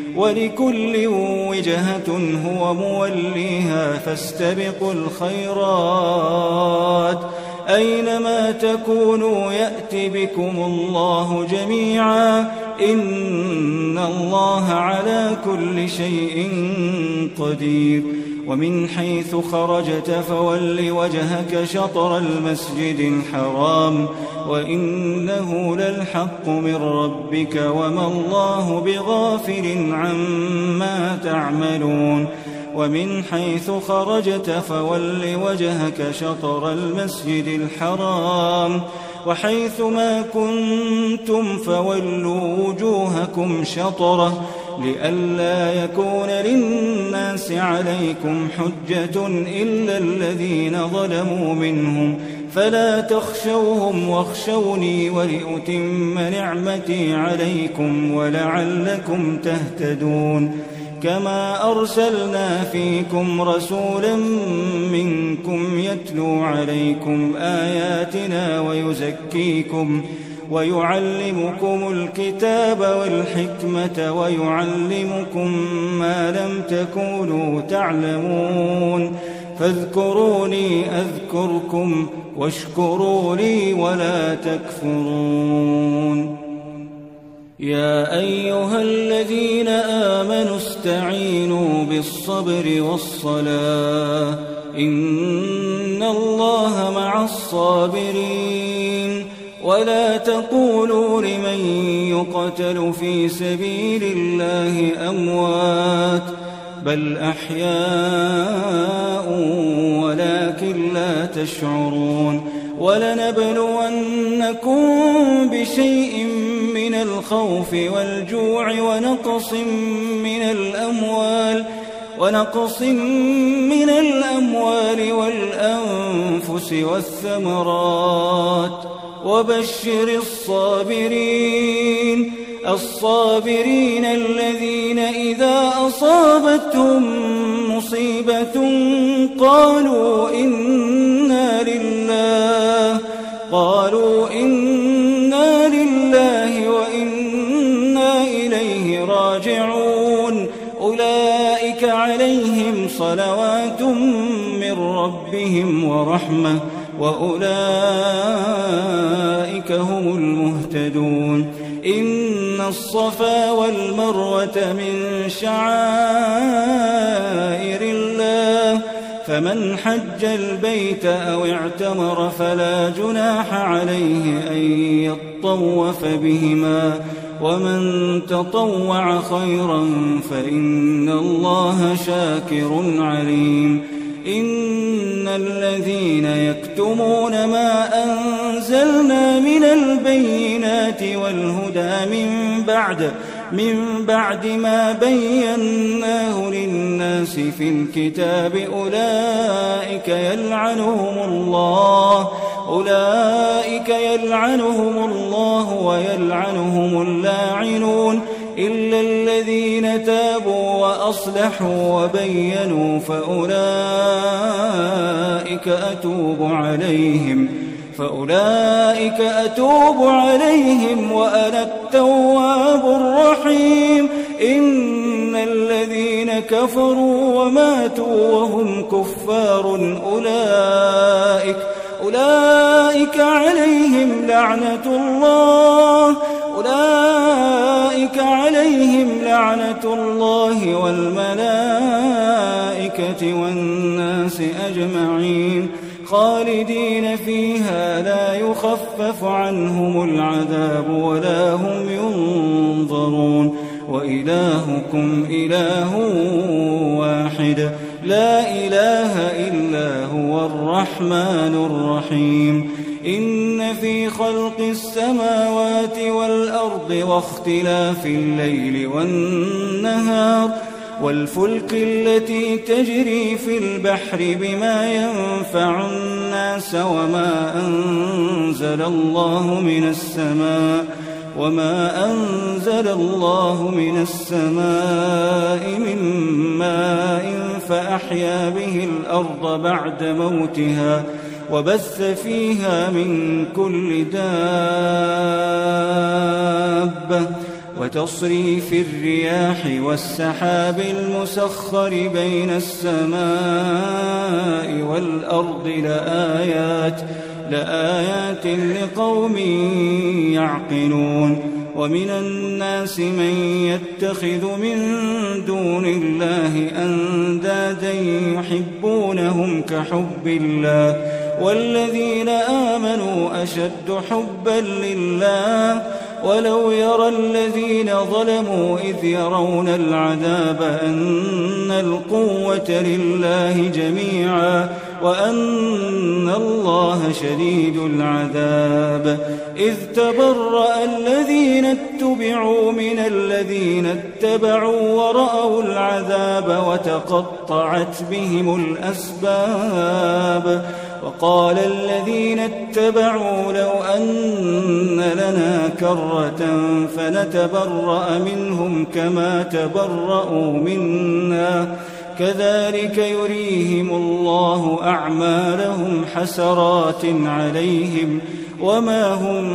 ولكل وجهة هو موليها فاستبقوا الخيرات أينما تكونوا يأت بكم الله جميعا إن الله على كل شيء قدير ومن حيث خرجت فول وجهك شطر المسجد الحرام وإنه للحق من ربك وما الله بغافل عما تعملون ومن حيث خرجت فول وجهك شطر المسجد الحرام وحيث ما كنتم فولوا وجوهكم شطره لئلا يكون للناس عليكم حجة إلا الذين ظلموا منهم فلا تخشوهم واخشوني ولأتم نعمتي عليكم ولعلكم تهتدون كما أرسلنا فيكم رسولا منكم يتلو عليكم آياتنا ويزكيكم ويعلمكم الكتاب والحكمة ويعلمكم ما لم تكونوا تعلمون فاذكروني أذكركم واشكروا لي ولا تكفرون يا أيها الذين آمنوا استعينوا بالصبر والصلاة إن الله مع الصابرين ولا تقولوا لمن يقتل في سبيل الله أموات بل أحياء ولكن لا تشعرون ولنبلونكم بشيء من الخوف والجوع ونقص من الأموال والأنفس والثمرات وبشر الصابرين الذين إذا أصابتهم مصيبة قالوا إنا لله وإنا إليه راجعون أولئك عليهم صلوات من ربهم ورحمة وأولئك هم المهتدون إن الصفا والمروة من شعائر الله فمن حج البيت أو اعتمر فلا جناح عليه أن يطوف بهما ومن تطوع خيرا فإن الله شاكر عليم إن الذين يكتمون ما أنزلنا من البينات والهدى من بعد ما بيناه للناس في الكتاب أولئك يلعنهم الله ويلعنهم اللاعنون إلا الذين تابوا وأصلحوا وبينوا فأولئك أتوب عليهم وأنا التواب الرحيم إن الذين كفروا وماتوا وهم كفار أولئك عليهم لعنة الله والملائكة والناس أجمعين خالدين فيها لا يخفف عنهم العذاب ولا هم ينظرون وإلهكم إله واحد لا إله إلا هو الرحمن الرحيم إن في خلق السماوات والأرض واختلاف الليل والنهار والفلك التي تجري في البحر بما ينفع الناس وما أنزل الله من السماء من ماء فأحيا به الأرض بعد موتها وبث فيها من كل دابة وتصريف الرياح والسحاب المسخر بين السماء والأرض لآيات لقوم يعقلون. ومن الناس من يتخذ من دون الله أندادا يحبونهم كحب الله والذين آمنوا أشد حبا لله ولو يرى الذين ظلموا إذ يرون العذاب أن القوة لله جميعا وأن الله شديد العذاب. إذ تبرأ الذين اتبعوا من الذين اتبعوا ورأوا العذاب وتقطعت بهم الأسباب. وقال الذين اتبعوا لو أن لنا كرة فنتبرأ منهم كما تبرأوا منا كذلك يريهم الله أعمالهم حسرات عليهم وما هم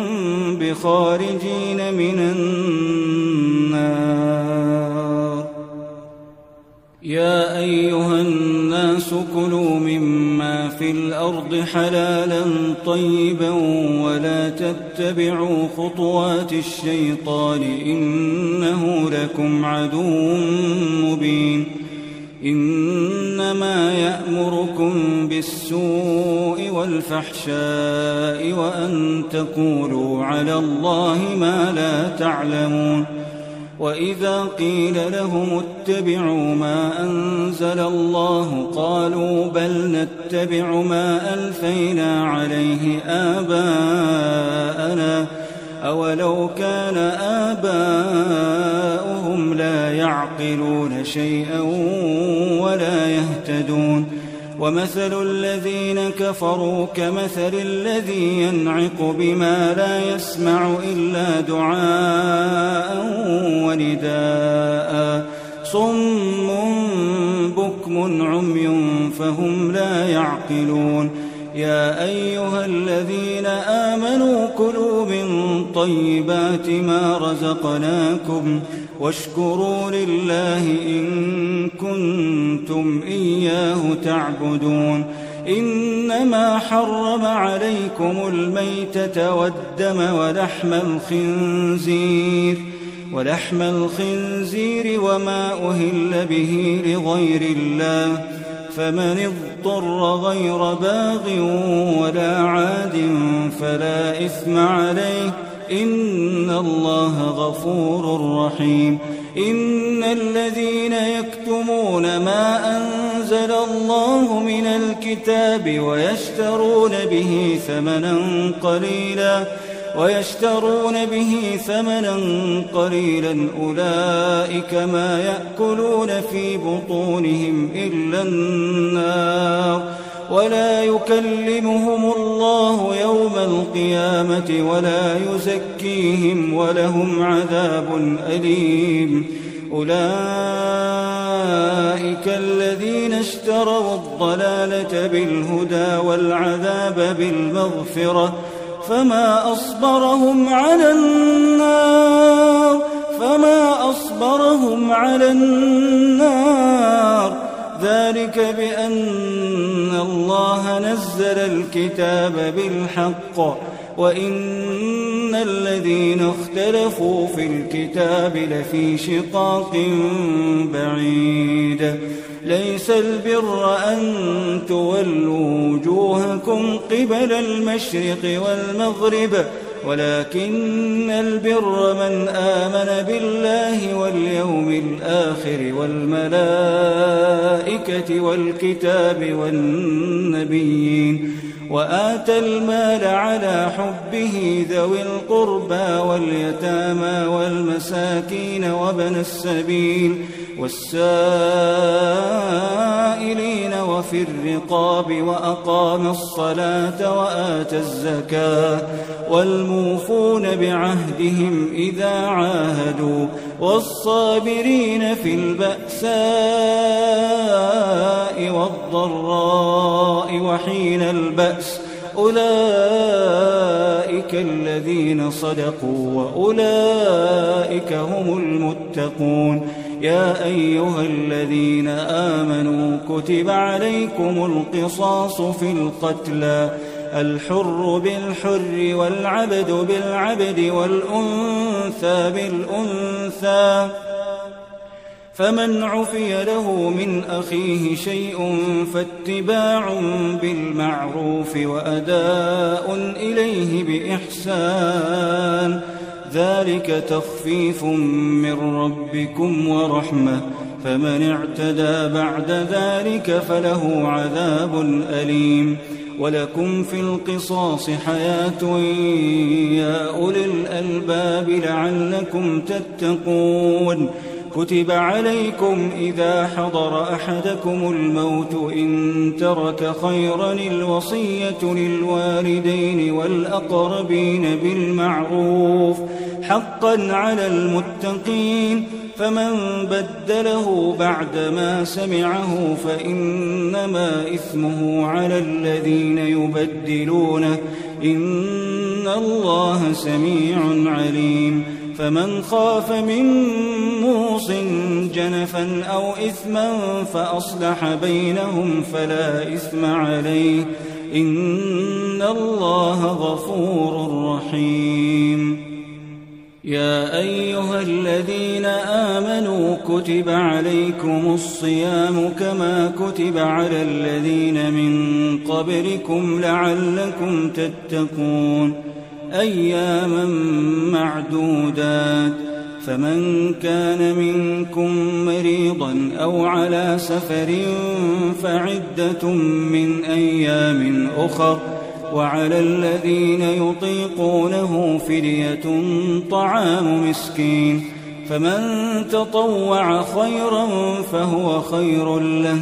بخارجين من النار. يا أيها الناس كلوا مما في الأرض حلالا طيبا ولا تتبعوا خطوات الشيطان إنه لكم عدو مبين. إنما يأمركم بالسوء والفحشاء وأن تقولوا على الله ما لا تعلمون. وإذا قيل لهم اتبعوا ما أنزل الله قالوا بل نتبع ما ألفينا عليه آباءنا أولو كان آباؤهم لا يعقلون شيئا ولا يهتدون. ومثل الذين كفروا كمثل الذي ينعق بما لا يسمع إلا دعاء ونداء صم بكم عمي فهم لا يعقلون. يا أيها الذين آمنوا كلوا من طيبات ما رزقناكم واشكروا لله إن كنتم إياه تعبدون. إنما حرم عليكم الميتة والدم ولحم الخنزير وما أهل به لغير الله فمن اضطر غير باغ ولا عاد فلا إثم عليه إن الله غفور رحيم. إن الذين يكتمون ما أنزل الله من الكتاب ويشترون به ثمنا قليلا أولئك ما يأكلون في بطونهم إلا النار ولا يكلمهم الله يوم القيامة ولا يزكيهم ولهم عذاب أليم. أولئك الذين اشتروا الضلالة بالهدى والعذاب بالمغفرة فما أصبرهم على النار ذلك بأن الله نزل الكتاب بالحق وإن الذين اختلفوا في الكتاب لفي شقاق بعيد. ليس البر أن تولوا وجوهكم قبل المشرق والمغرب ولكن البر من آمن بالله واليوم الآخر والملائكة والكتاب والنبيين وآتى المال على حبه ذوي القربى واليتامى والمساكين وابن السبيل والسائلين وفي الرقاب وأقام الصلاة وآتى الزكاة والموفون بعهدهم إذا عاهدوا والصابرين في البأساء والضراء وحين البأس أولئك الذين صدقوا وأولئك هم المتقون. يا أيها الذين آمنوا كتب عليكم القصاص في القتلى، الحر بالحر والعبد بالعبد والأنثى بالأنثى، فمن عفي له من أخيه شيء فاتباع بالمعروف وأداء إليه بإحسان، ذلك تخفيف من ربكم ورحمة، فمن اعتدى بعد ذلك فله عذاب أليم. ولكم في القصاص حياة يا أولي الألباب لعلكم تتقون. كتب عليكم إذا حضر أحدكم الموت إن ترك خيرا الوصية للوالدين والأقربين بالمعروف حقا على المتقين، فمن بدله بعدما سمعه فإنما إثمه على الذين يبدلونه، إن الله سميع عليم. فمن خاف من موص جنفا أو إثما فأصلح بينهم فلا إثم عليه، إن الله غفور رحيم. يا أيها الذين آمنوا كتب عليكم الصيام كما كتب على الذين من قبلكم لعلكم تتقون، أياما معدودات، فمن كان منكم مريضا أو على سفر فعدة من أيام أخر، وعلى الذين يطيقونه فدية طعام مسكين، فمن تطوع خيرا فهو خير له،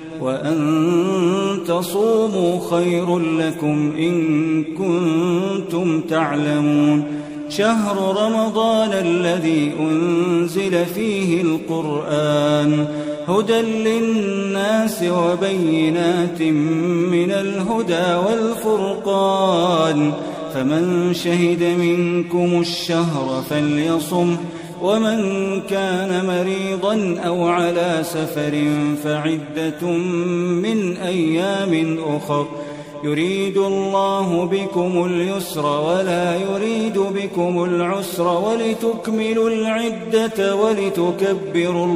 وأن تصوموا خير لكم إن كنتم تعلمون. شهر رمضان الذي أنزل فيه القرآن هدى للناس وبينات من الهدى والفرقان، فمن شهد منكم الشهر فليصم، ومن كان مريضا أو على سفر فعدة من أيام أخر، يريد الله بكم اليسر ولا يريد بكم العسر ولتكملوا العدة ولتكبروا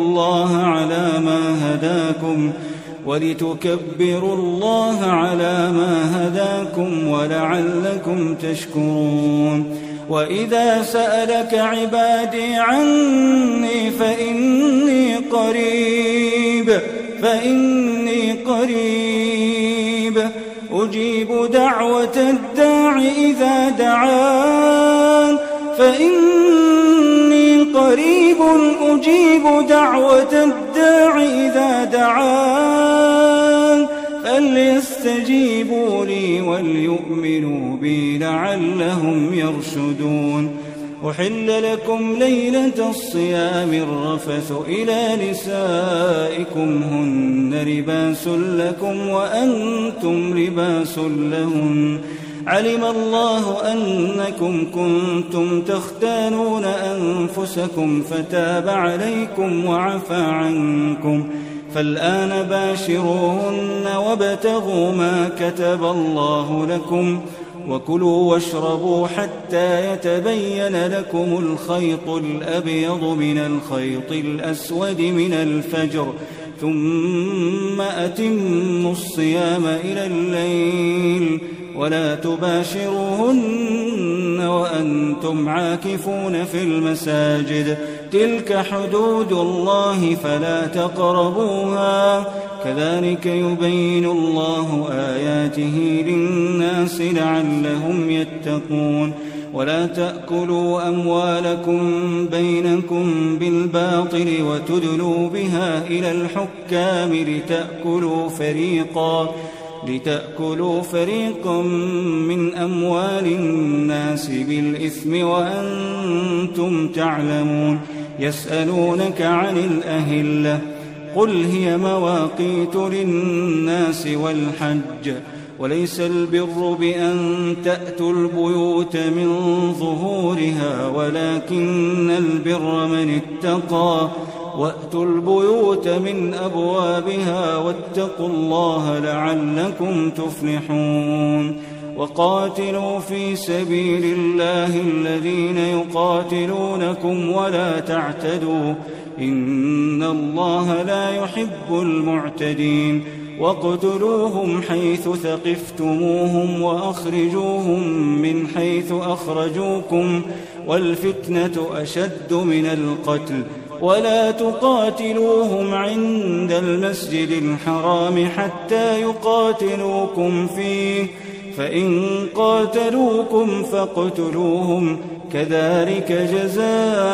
الله على ما هداكم ولعلكم تشكرون. وإذا سألك عبادي عني فإني قريب أجيب دعوة الداع إذا دعان، فإني قريب أجيب دعوة الداع إذا دعان، فليستجيبوا لي وليؤمنوا بي لعلهم يرشدون. أحل لكم ليلة الصيام الرفث إلى نسائكم هن لباس لكم وأنتم لباس لهن، علم الله أنكم كنتم تختانون أنفسكم فتاب عليكم وعفى عنكم، فالآن باشروهن وابتغوا ما كتب الله لكم، وكلوا واشربوا حتى يتبين لكم الخيط الأبيض من الخيط الأسود من الفجر، ثم أتموا الصيام إلى الليل، ولا تباشروهن وأنتم عاكفون في المساجد، تلك حدود الله فلا تقربوها، كذلك يبين الله آياته للناس لعلهم يتقون. ولا تأكلوا أموالكم بينكم بالباطل وتدلوا بها إلى الحكام لتأكلوا فريقا من أموال الناس بالإثم وأنتم تعلمون. يسألونك عن الأهلة قل هي مواقيت للناس والحج، وليس البر بأن تأتوا البيوت من ظهورها ولكن البر من اتقى وأتوا البيوت من أبوابها واتقوا الله لعلكم تفلحون وقاتلوا في سبيل الله الذين يقاتلونكم ولا تعتدوا إن الله لا يحب المعتدين واقتلوهم حيث ثقفتموهم وأخرجوهم من حيث أخرجوكم والفتنة أشد من القتل ولا تقاتلوهم عند المسجد الحرام حتى يقاتلوكم فيه فإن قاتلوكم فاقتلوهم كذلك جزاء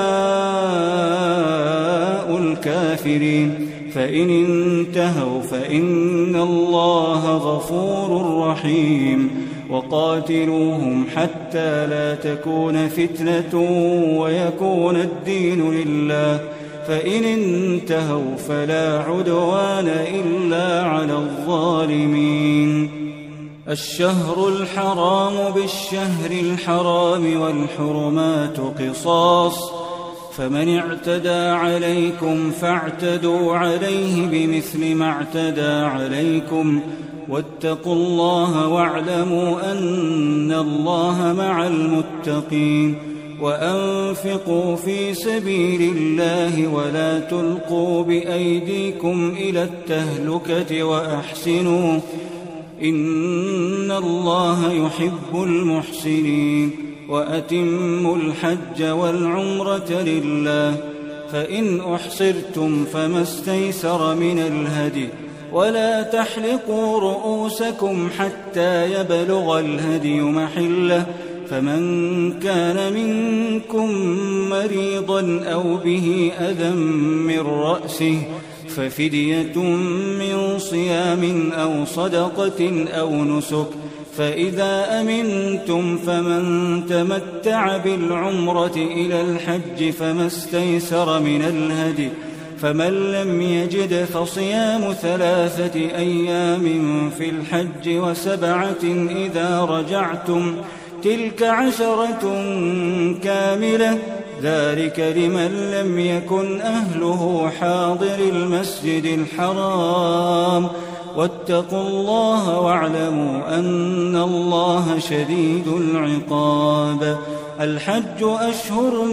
الكافرين فإن انتهوا فإن الله غفور رحيم وقاتلوهم حتى لا تكون فتنة ويكون الدين لله فإن انتهوا فلا عدوان إلا على الظالمين الشهر الحرام بالشهر الحرام والحرمات قصاص فمن اعتدى عليكم فاعتدوا عليه بمثل ما اعتدى عليكم واتقوا الله واعلموا أن الله مع المتقين وأنفقوا في سبيل الله ولا تلقوا بأيديكم إلى التهلكة وأحسنوا إن الله يحب المحسنين وأتموا الحج والعمرة لله فإن أحصرتم فما استيسر من الهدي ولا تحلقوا رؤوسكم حتى يبلغ الهدي محله فمن كان منكم مريضا أو به أذى من رأسه ففدية من صيام أو صدقة أو نسك فإذا أمنتم فمن تمتع بالعمرة إلى الحج فما استيسر من الهدي فمن لم يجد فصيام 3 أيام في الحج و7 إذا رجعتم تلك 10 كاملة ذلك لمن لم يكن أهله حاضر المسجد الحرام واتقوا الله واعلموا أن الله شديد العقاب الحج أشهر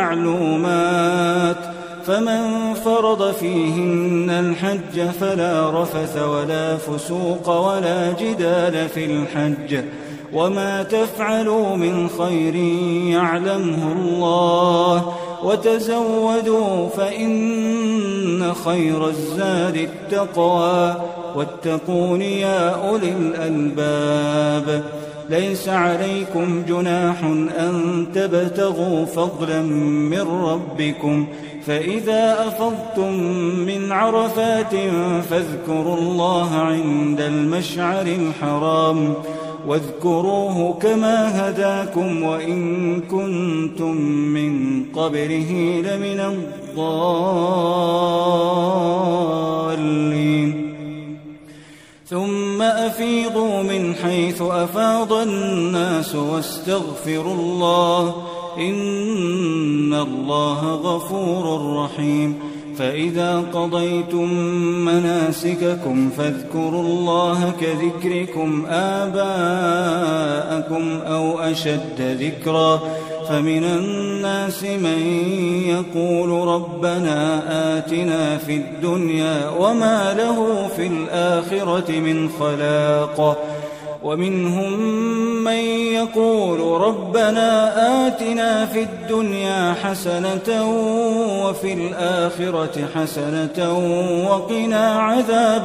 معلومات فمن فرض فيهن الحج فلا رفث ولا فسوق ولا جدال في الحج وما تفعلوا من خير يعلمه الله وتزودوا فإن خير الزاد التقوى واتقون يا أولي الألباب ليس عليكم جناح أن تبتغوا فضلا من ربكم فإذا أفضتم من عرفات فاذكروا الله عند المشعر الحرام واذكروه كما هداكم وإن كنتم من قبله لمن الضالين ثم أفيضوا من حيث أفاض الناس واستغفروا الله إن الله غفور رحيم فإذا قضيتم مناسككم فاذكروا الله كذكركم آباءكم أو أشد ذكرا فمن الناس من يقول ربنا آتنا في الدنيا وما له في الآخرة من خلاق ومنهم من يقول ربنا آتنا في الدنيا حسنة وفي الآخرة حسنة وقنا عذاب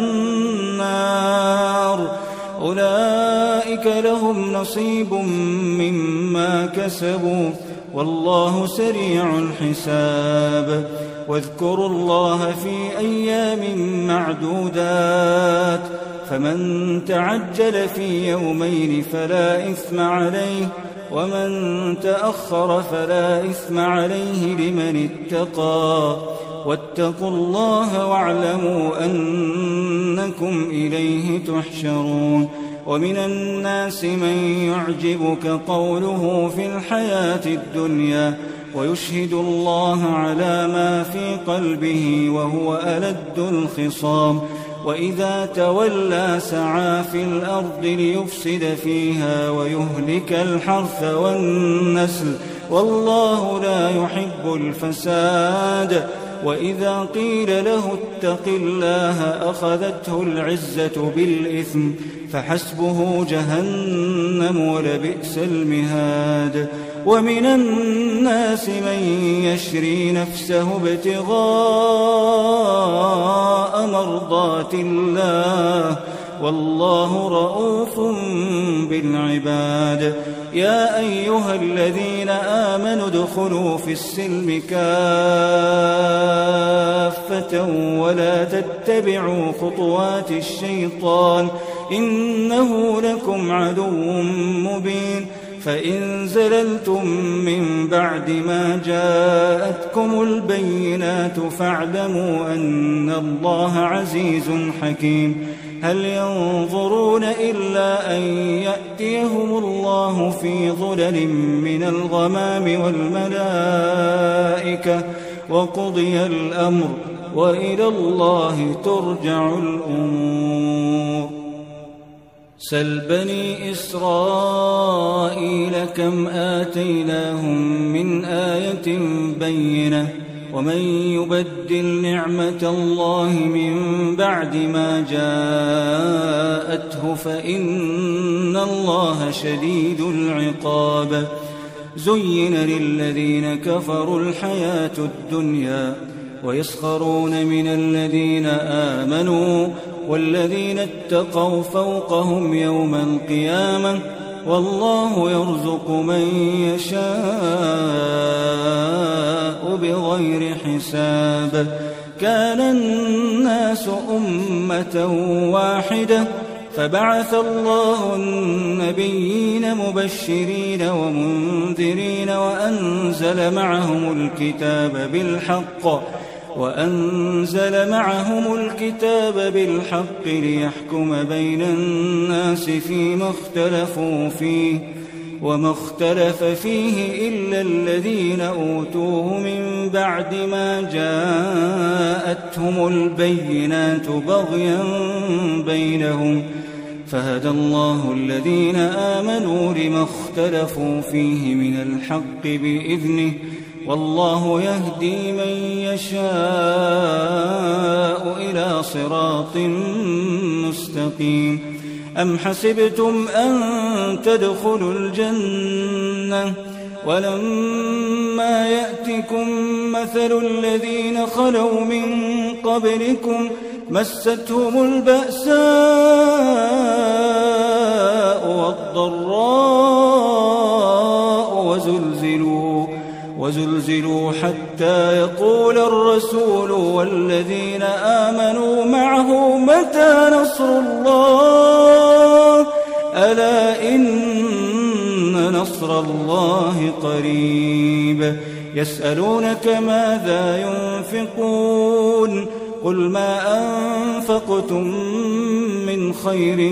النار أولئك لهم نصيب مما كسبوا والله سريع الحساب واذكروا الله في أيام معدودات فمن تعجل في يومين فلا إثم عليه ومن تأخر فلا إثم عليه لمن اتقى واتقوا الله واعلموا أنكم إليه تحشرون ومن الناس من يعجبك قوله في الحياة الدنيا ويشهد الله على ما في قلبه وهو ألد الخصام وإذا تولى سعى في الأرض ليفسد فيها ويهلك الحرث والنسل والله لا يحب الفساد وإذا قيل له اتق الله أخذته العزة بالإثم فحسبه جهنم ولبئس المهاد ومن الناس من يشري نفسه ابتغاء مرضات الله والله رؤوف بالعباد يا أيها الذين آمنوا ادخلوا في السلم كافة ولا تتبعوا خطوات الشيطان إنه لكم عدو مبين فإن زللتم من بعد ما جاءتكم البينات فاعلموا أن الله عزيز حكيم هل ينظرون إلا أن يأتيهم الله في ظلل من الغمام والملائكة وقضي الأمر وإلى الله ترجع الأمور سل بني إسرائيل كم آتيناهم من آية بينة ومن يبدل نعمة الله من بعد ما جاءته فإن الله شديد العقاب زين للذين كفروا الحياة الدنيا ويسخرون من الذين آمنوا والذين اتقوا فوقهم يوم القيامة والله يرزق من يشاء بغير حساب كان الناس أمة واحدة فبعث الله النبيين مبشرين ومنذرين وأنزل معهم الكتاب بالحق ليحكم بين الناس فيما اختلفوا فيه وما اختلف فيه إلا الذين أوتوه من بعد ما جاءتهم البينات بغيا بينهم فهدى الله الذين آمنوا لما اختلفوا فيه من الحق بإذنه والله يهدي من يشاء إلى صراط مستقيم أم حسبتم أن تدخلوا الجنة ولما يأتكم مثل الذين خلوا من قبلكم مستهم البأساء والضراء وزلزلوا حتى يقول الرسول والذين آمنوا معه متى نصر الله ألا إن نصر الله قريب يسألونك ماذا ينفقون قل ما أنفقتم من خير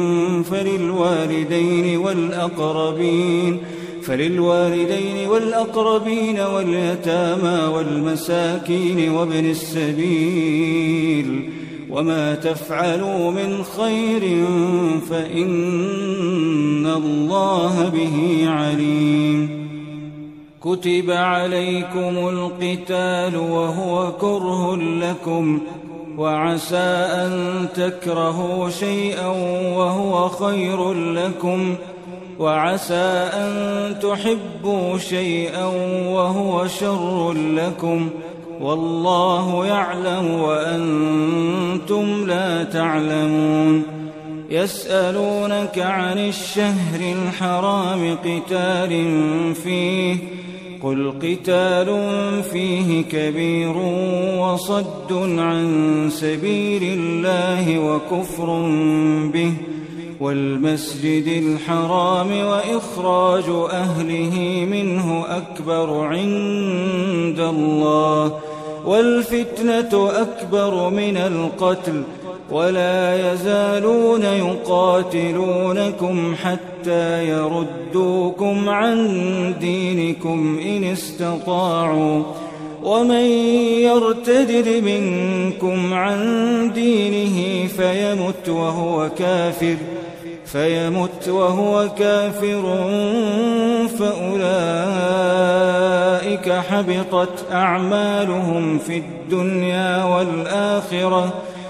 فللوالدين والأقربين واليتامى والمساكين وابن السبيل وما تفعلوا من خير فإن الله به عليم كتب عليكم القتال وهو كره لكم وعسى أن تكرهوا شيئا وهو خير لكم وعسى أن تحبوا شيئا وهو شر لكم والله يعلم وأنتم لا تعلمون يسألونك عن الشهر الحرام قتال فيه قل قتال فيه كبير وصد عن سبيل الله وكفر به والمسجد الحرام وإخراج أهله منه أكبر عند الله والفتنة أكبر من القتل ولا يزالون يقاتلونكم حتى يردوكم عن دينكم إن استطاعوا ومن يرتد منكم عن دينه فيمت وهو كافر فأولئك حبطت أعمالهم في الدنيا والآخرة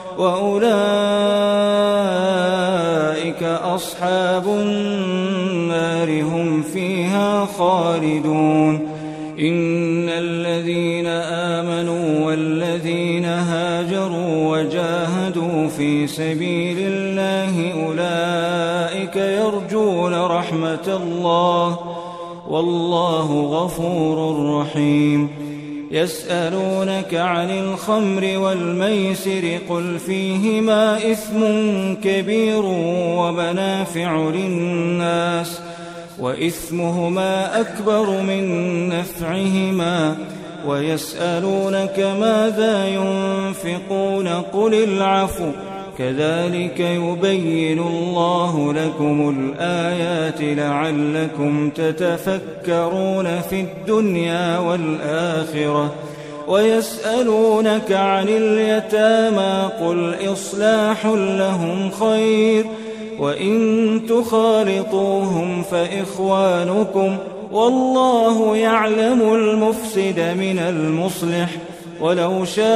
وأولئك أصحاب النار هم فيها خالدون. إن الذين آمنوا والذين هاجروا وجاهدوا في سبيل الله أولئك يرجون رحمة الله والله غفور رحيم. يسألونك عن الخمر والميسر قل فيهما إثم كبير ومنافع للناس وإثمهما أكبر من نفعهما ويسألونك ماذا ينفقون قل العفو كذلك يبين الله لكم الآيات لعلكم تتفكرون في الدنيا والآخرة. ويسألونك عن اليتامى قل إصلاح لهم خير وإن تخالطوهم فإخوانكم والله يعلم المفسد من المصلح ولو شاء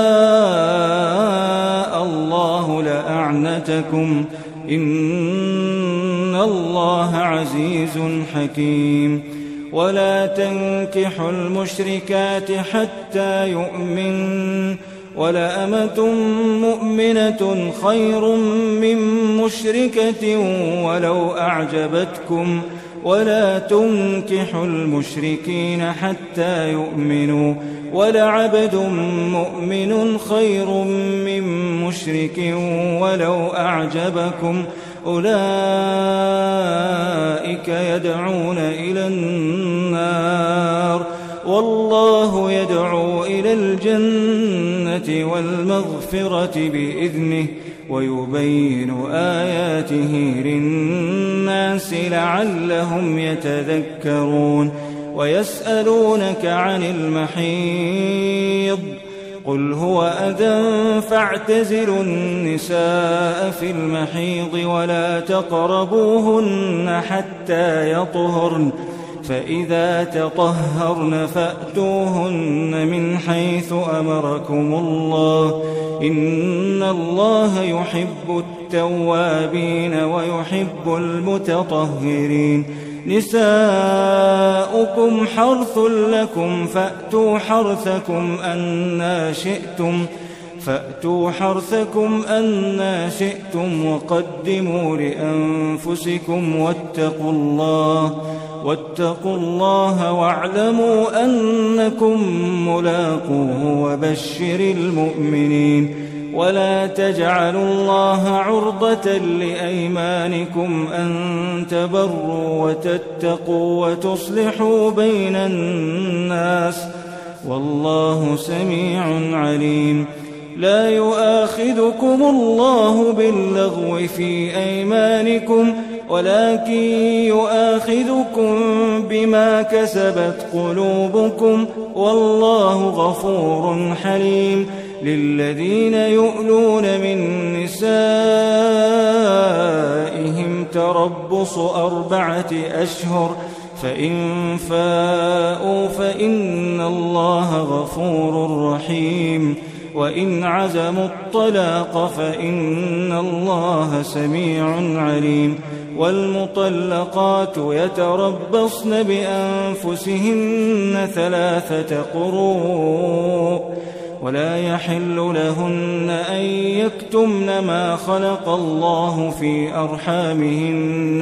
الله لأعنتكم إن الله عزيز حكيم. ولا تنكحوا المشركات حتى يؤمنوا ولأمة مؤمنة خير من مشركة ولو أعجبتكم ولا تنكحوا المشركين حتى يؤمنوا ولعبد مؤمن خير من مشرك ولو أعجبكم أولئك يدعون إلى النار والله يدعو إلى الجنة والمغفرة بإذنه ويبين آياته للناس لعلهم يتذكرون. ويسألونك عن المحيض قل هو أذى فاعتزلوا النساء في المحيض ولا تقربوهن حتى يطهرن فإذا تطهرن فأتوهن من حيث أمركم الله إن الله يحب التوابين ويحب المتطهرين. نساؤكم حرث لكم فأتوا حرثكم أنا شئتم وقدموا لأنفسكم واتقوا الله واعلموا أنكم ملاقوه وبشر المؤمنين. ولا تجعلوا الله عرضة لأيمانكم أن تبروا وتتقوا وتصلحوا بين الناس والله سميع عليم. لا يؤاخذكم الله باللغو في أيمانكم ولكن يؤاخذكم بما كسبت قلوبكم والله غفور حليم. للذين يؤلون من نسائهم تربص 4 أشهر فإن فاءوا فإن الله غفور رحيم. وإن عزموا الطلاق فإن الله سميع عليم. والمطلقات يتربصن بأنفسهن 3 قروء ولا يحل لهن أن يكتمن ما خلق الله في أرحامهن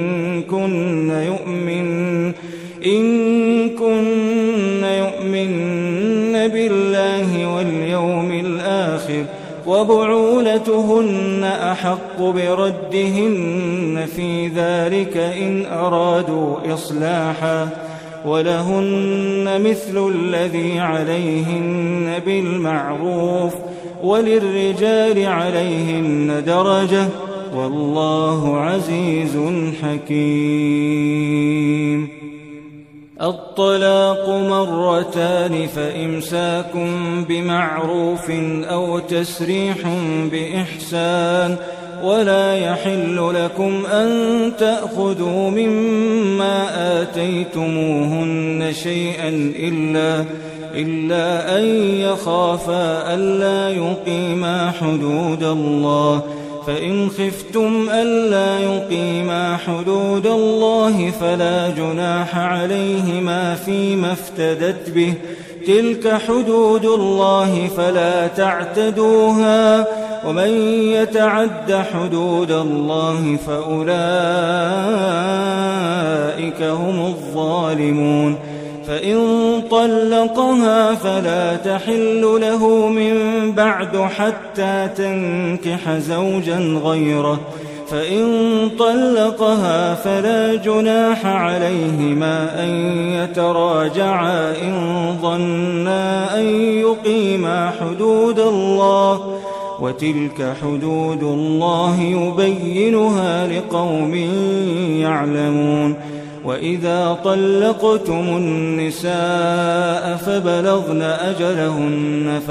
إن كن يؤمن بالله واليوم الآخر وبعولتهن أحق بردهن في ذلك إن أرادوا إصلاحا ولهن مثل الذي عليهن بالمعروف وللرجال عليهن درجة والله عزيز حكيم. الطلاق مرتان فإمساك بمعروف أو تسريح بإحسان ولا يحل لكم أن تأخذوا مما آتيتموهن شيئا إلا أن يخافا ألا يقيما حدود الله، فإن خفتم ألا يقيما حدود الله فلا جناح عليهما فيما افتدت به، تلك حدود الله فلا تعتدوها، ومن يتعد حدود الله فأولئك هم الظالمون. فإن طلقها فلا تحل له من بعد حتى تنكح زوجا غيره، فإن طلقها فلا جناح عليهما أن يتراجعا إن ظنا أن يقيما حدود الله، وتلك حدود الله يبينها لقوم يعلمون. وإذا طلقتم النساء فبلغن أجلهن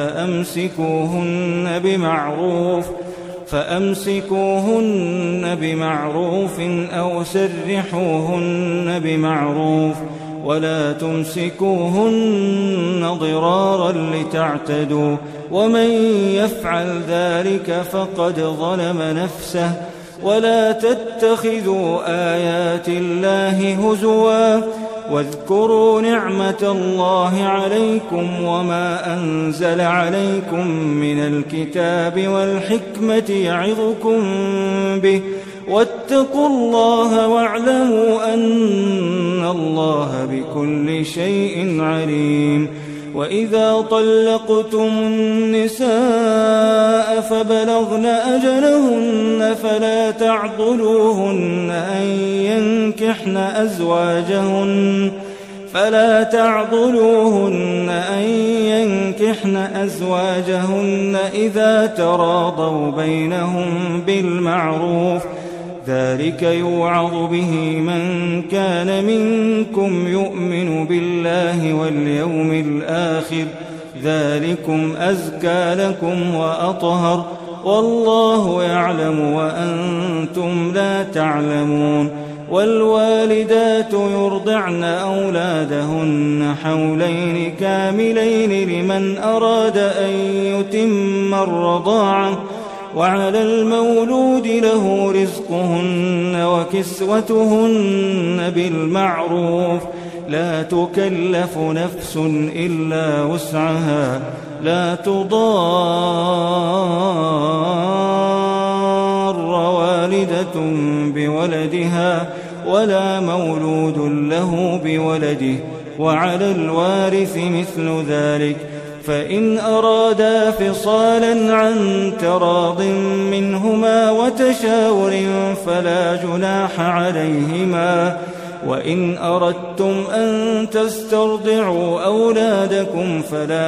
فأمسكوهن بمعروف أو سرحوهن بمعروف، ولا تمسكوهن ضرارا لتعتدوا، ومن يفعل ذلك فقد ظلم نفسه. ولا تتخذوا آيات الله هزوا، واذكروا نعمة الله عليكم وما أنزل عليكم من الكتاب والحكمة يعظكم به، واتقوا الله واعلموا أن الله بكل شيء عليم. وإذا طلقتم النساء فبلغن أجلهن فلا تعضلوهن أن ينكحن أزواجهن إذا تراضوا بينهم بالمعروف، ذلك يوعظ به من كان منكم يؤمن بالله واليوم الآخر، ذلكم أزكى لكم وأطهر، والله يعلم وأنتم لا تعلمون. والوالدات يرضعن أولادهن حولين كاملين لمن أراد أن يتم الرضاعة، وعلى المولود له رزقهن وكسوتهن بالمعروف، لا تكلف نفس إلا وسعها، لا تضار والدة بولدها ولا مولود له بولده، وعلى الوارث مثل ذلك، فإن أرادا فصالا عن تراض منهما وتشاور فلا جناح عليهما. وإن أردتم أن تسترضعوا أولادكم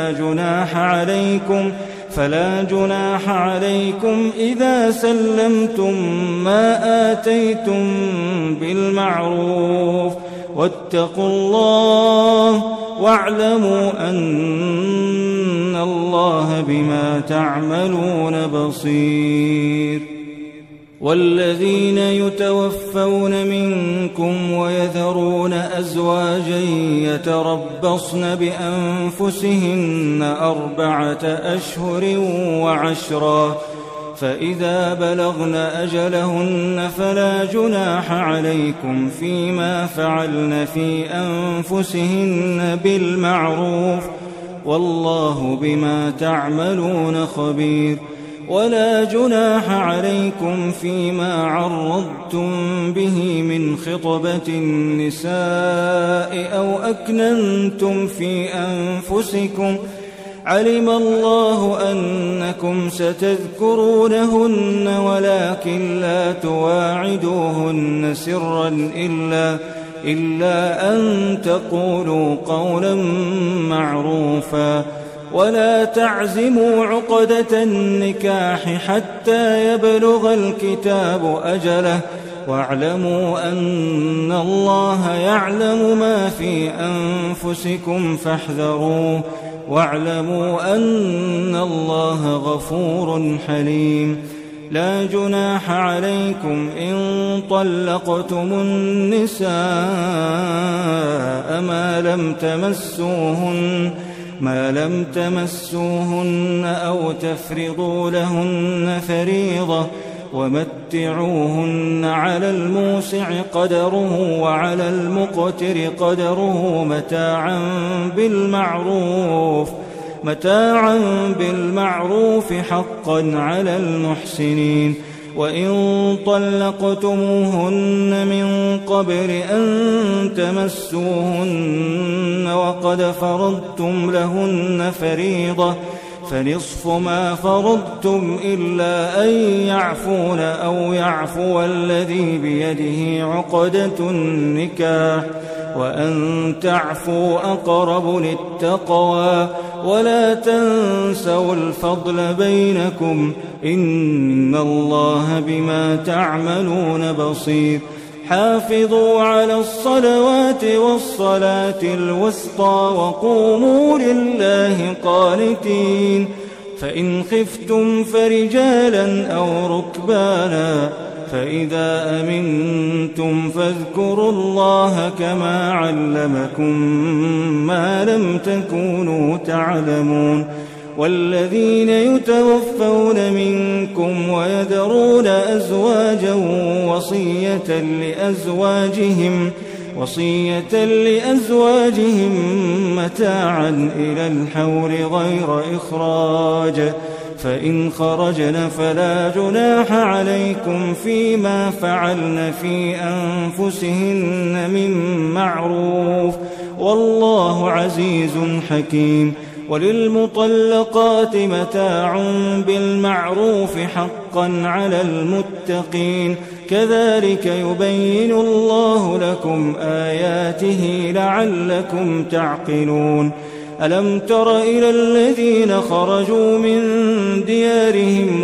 فلا جناح عليكم إذا سلمتم ما آتيتم بالمعروف، واتقوا الله واعلموا أن الله بما تعملون بصير. والذين يتوفون منكم ويذرون أزواجا يتربصن بأنفسهن 4 أشهر و10، فإذا بلغن أجلهن فلا جناح عليكم فيما فعلن في أنفسهن بالمعروف، والله بما تعملون خبير. ولا جناح عليكم فيما عرضتم به من خطبة النساء أو أكننتم في أنفسكم، علم الله أنكم ستذكرونهن ولكن لا تواعدوهن سرا إلا أن تقولوا قولا معروفا، ولا تعزموا عقدة النكاح حتى يبلغ الكتاب أجله واعلموا أن الله يعلم ما في أنفسكم فاحذروه واعلموا أن الله غفور حليم. لا جناح عليكم إن طلقتم النساء ما لم تمسوهن أو تفرضوا لهن فريضة ومتعوهن على الموسع قدره وعلى المقتر قدره متاعا بالمعروف حقا على المحسنين. وإن طلقتموهن من قبل أن تمسوهن وقد فرضتم لهن فريضة فنصف ما فرضتم إلا أن يعفون أو يعفو الذي بيده عقدة النكاح وأن تعفوا أقرب للتقوى ولا تنسوا الفضل بينكم إن الله بما تعملون بصير. حافظوا على الصلوات والصلاة الوسطى وقوموا لله قانتين. فإن خفتم فرجالا أو ركبانا فإذا أمنتم فاذكروا الله كما علمكم ما لم تكونوا تعلمون. والذين يتوفون منكم ويذرون أزواجا وصية لأزواجهم متاعا إلى الحول غير إخراج فإن خرجن فلا جناح عليكم فيما فعلن في أنفسهن من معروف والله عزيز حكيم. وللمطلقات متاع بالمعروف حقا على المتقين كذلك يبين الله لكم آياته لعلكم تعقلون. ألم تر إلى الذين خرجوا من ديارهم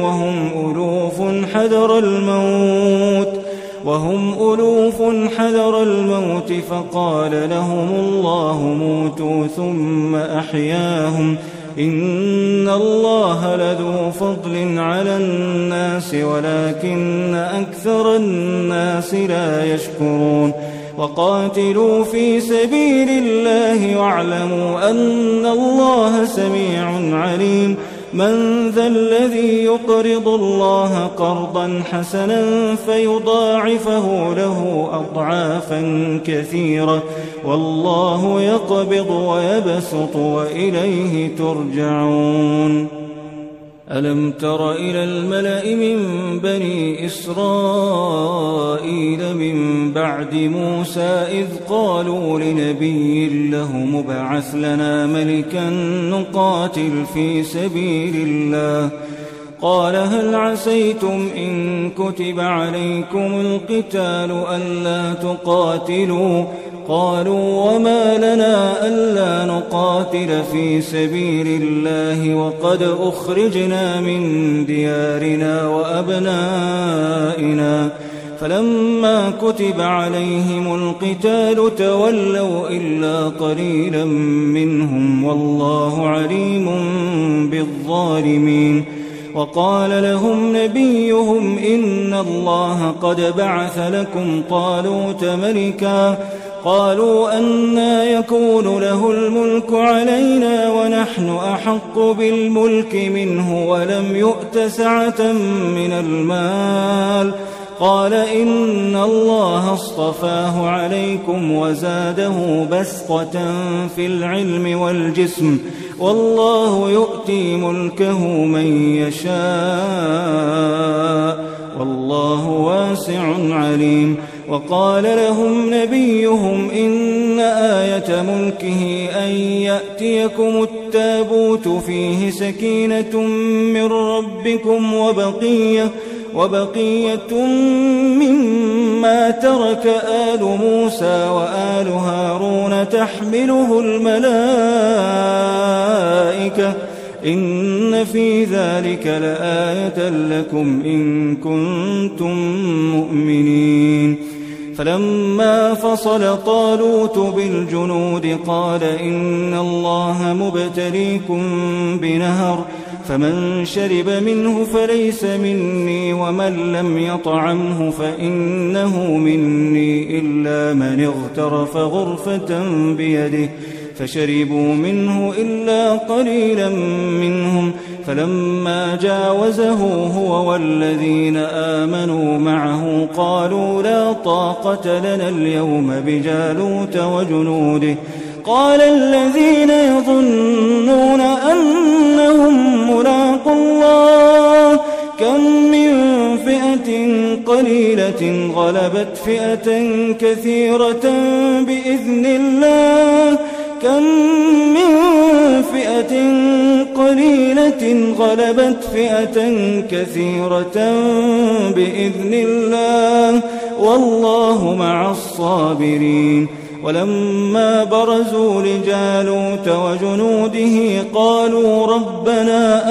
وهم ألوف حذر الموت فقال لهم الله موتوا ثم أحياهم إن الله لذو فضل على الناس ولكن أكثر الناس لا يشكرون. وقاتلوا في سبيل الله واعلموا أن الله سميع عليم. من ذا الذي يقرض الله قرضا حسنا فيضاعفه له أضعافا كثيرة والله يقبض ويبسط وإليه ترجعون. ألم تر إلى الملأ من بني إسرائيل من بعد موسى إذ قالوا لنبي له مبعث لنا ملكا نقاتل في سبيل الله قال هل عسيتم إن كتب عليكم القتال ألا تقاتلوا قالوا وما لنا ألا نقاتل في سبيل الله وقد أخرجنا من ديارنا وأبنائنا فلما كتب عليهم القتال تولوا إلا قليلا منهم والله عليم بالظالمين. وقال لهم نبيهم إن الله قد بعث لكم طالوت ملكا قالوا أنى يكون له الملك علينا ونحن أحق بالملك منه ولم يؤت سعة من المال قال إن الله اصطفاه عليكم وزاده بسطة في العلم والجسم والله يؤتي ملكه من يشاء والله واسع عليم. وقال لهم نبيهم إن آية ملكه أن يأتيكم التابوت فيه سكينة من ربكم وبقية مما ترك آل موسى وآل هارون تحمله الملائكة إن في ذلك لآية لكم إن كنتم مؤمنين فلما فصل طالوت بالجنود قال إن الله مبتليكم بنهر فمن شرب منه فليس مني ومن لم يطعمه فإنه مني إلا من اغترف غرفة بيده فشربوا منه إلا قليلا منهم فلما جاوزه هو والذين آمنوا معه قالوا لا طاقة لنا اليوم بجالوت وجنوده قال الذين يظنون أنهم ملاقوا الله كم من فئة قليلة غلبت فئة كثيرة بإذن الله كم من فئة قليلة غلبت فئة كثيرة بإذن الله والله مع الصابرين ولما برزوا لجالوت وجنوده قالوا ربنا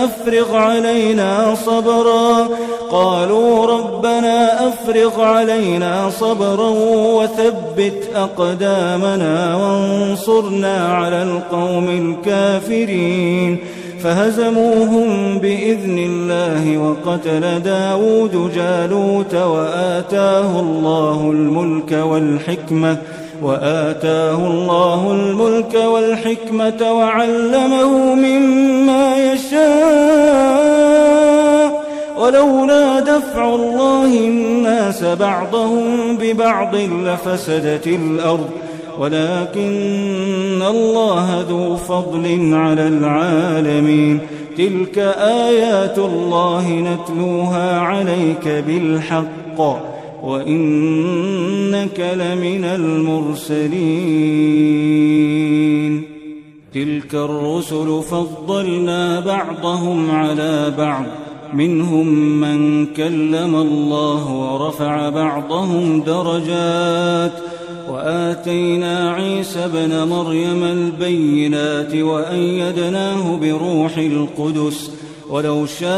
أفرغ علينا صبرا وثبت أقدامنا وانصرنا على القوم الكافرين فهزموهم بإذن الله وقتل داود جالوت وآتاه الله الملك والحكمة وعلمه مما يشاء ولولا دفع الله الناس بعضهم ببعض لفسدت الأرض ولكن الله ذو فضل على العالمين تلك آيات الله نتلوها عليك بالحق وإنك لمن المرسلين تلك الرسل فضلنا بعضهم على بعض منهم من كلم الله ورفع بعضهم درجات وآتينا عيسى ابن مريم البينات وأيدناه بروح القدس ولو شاء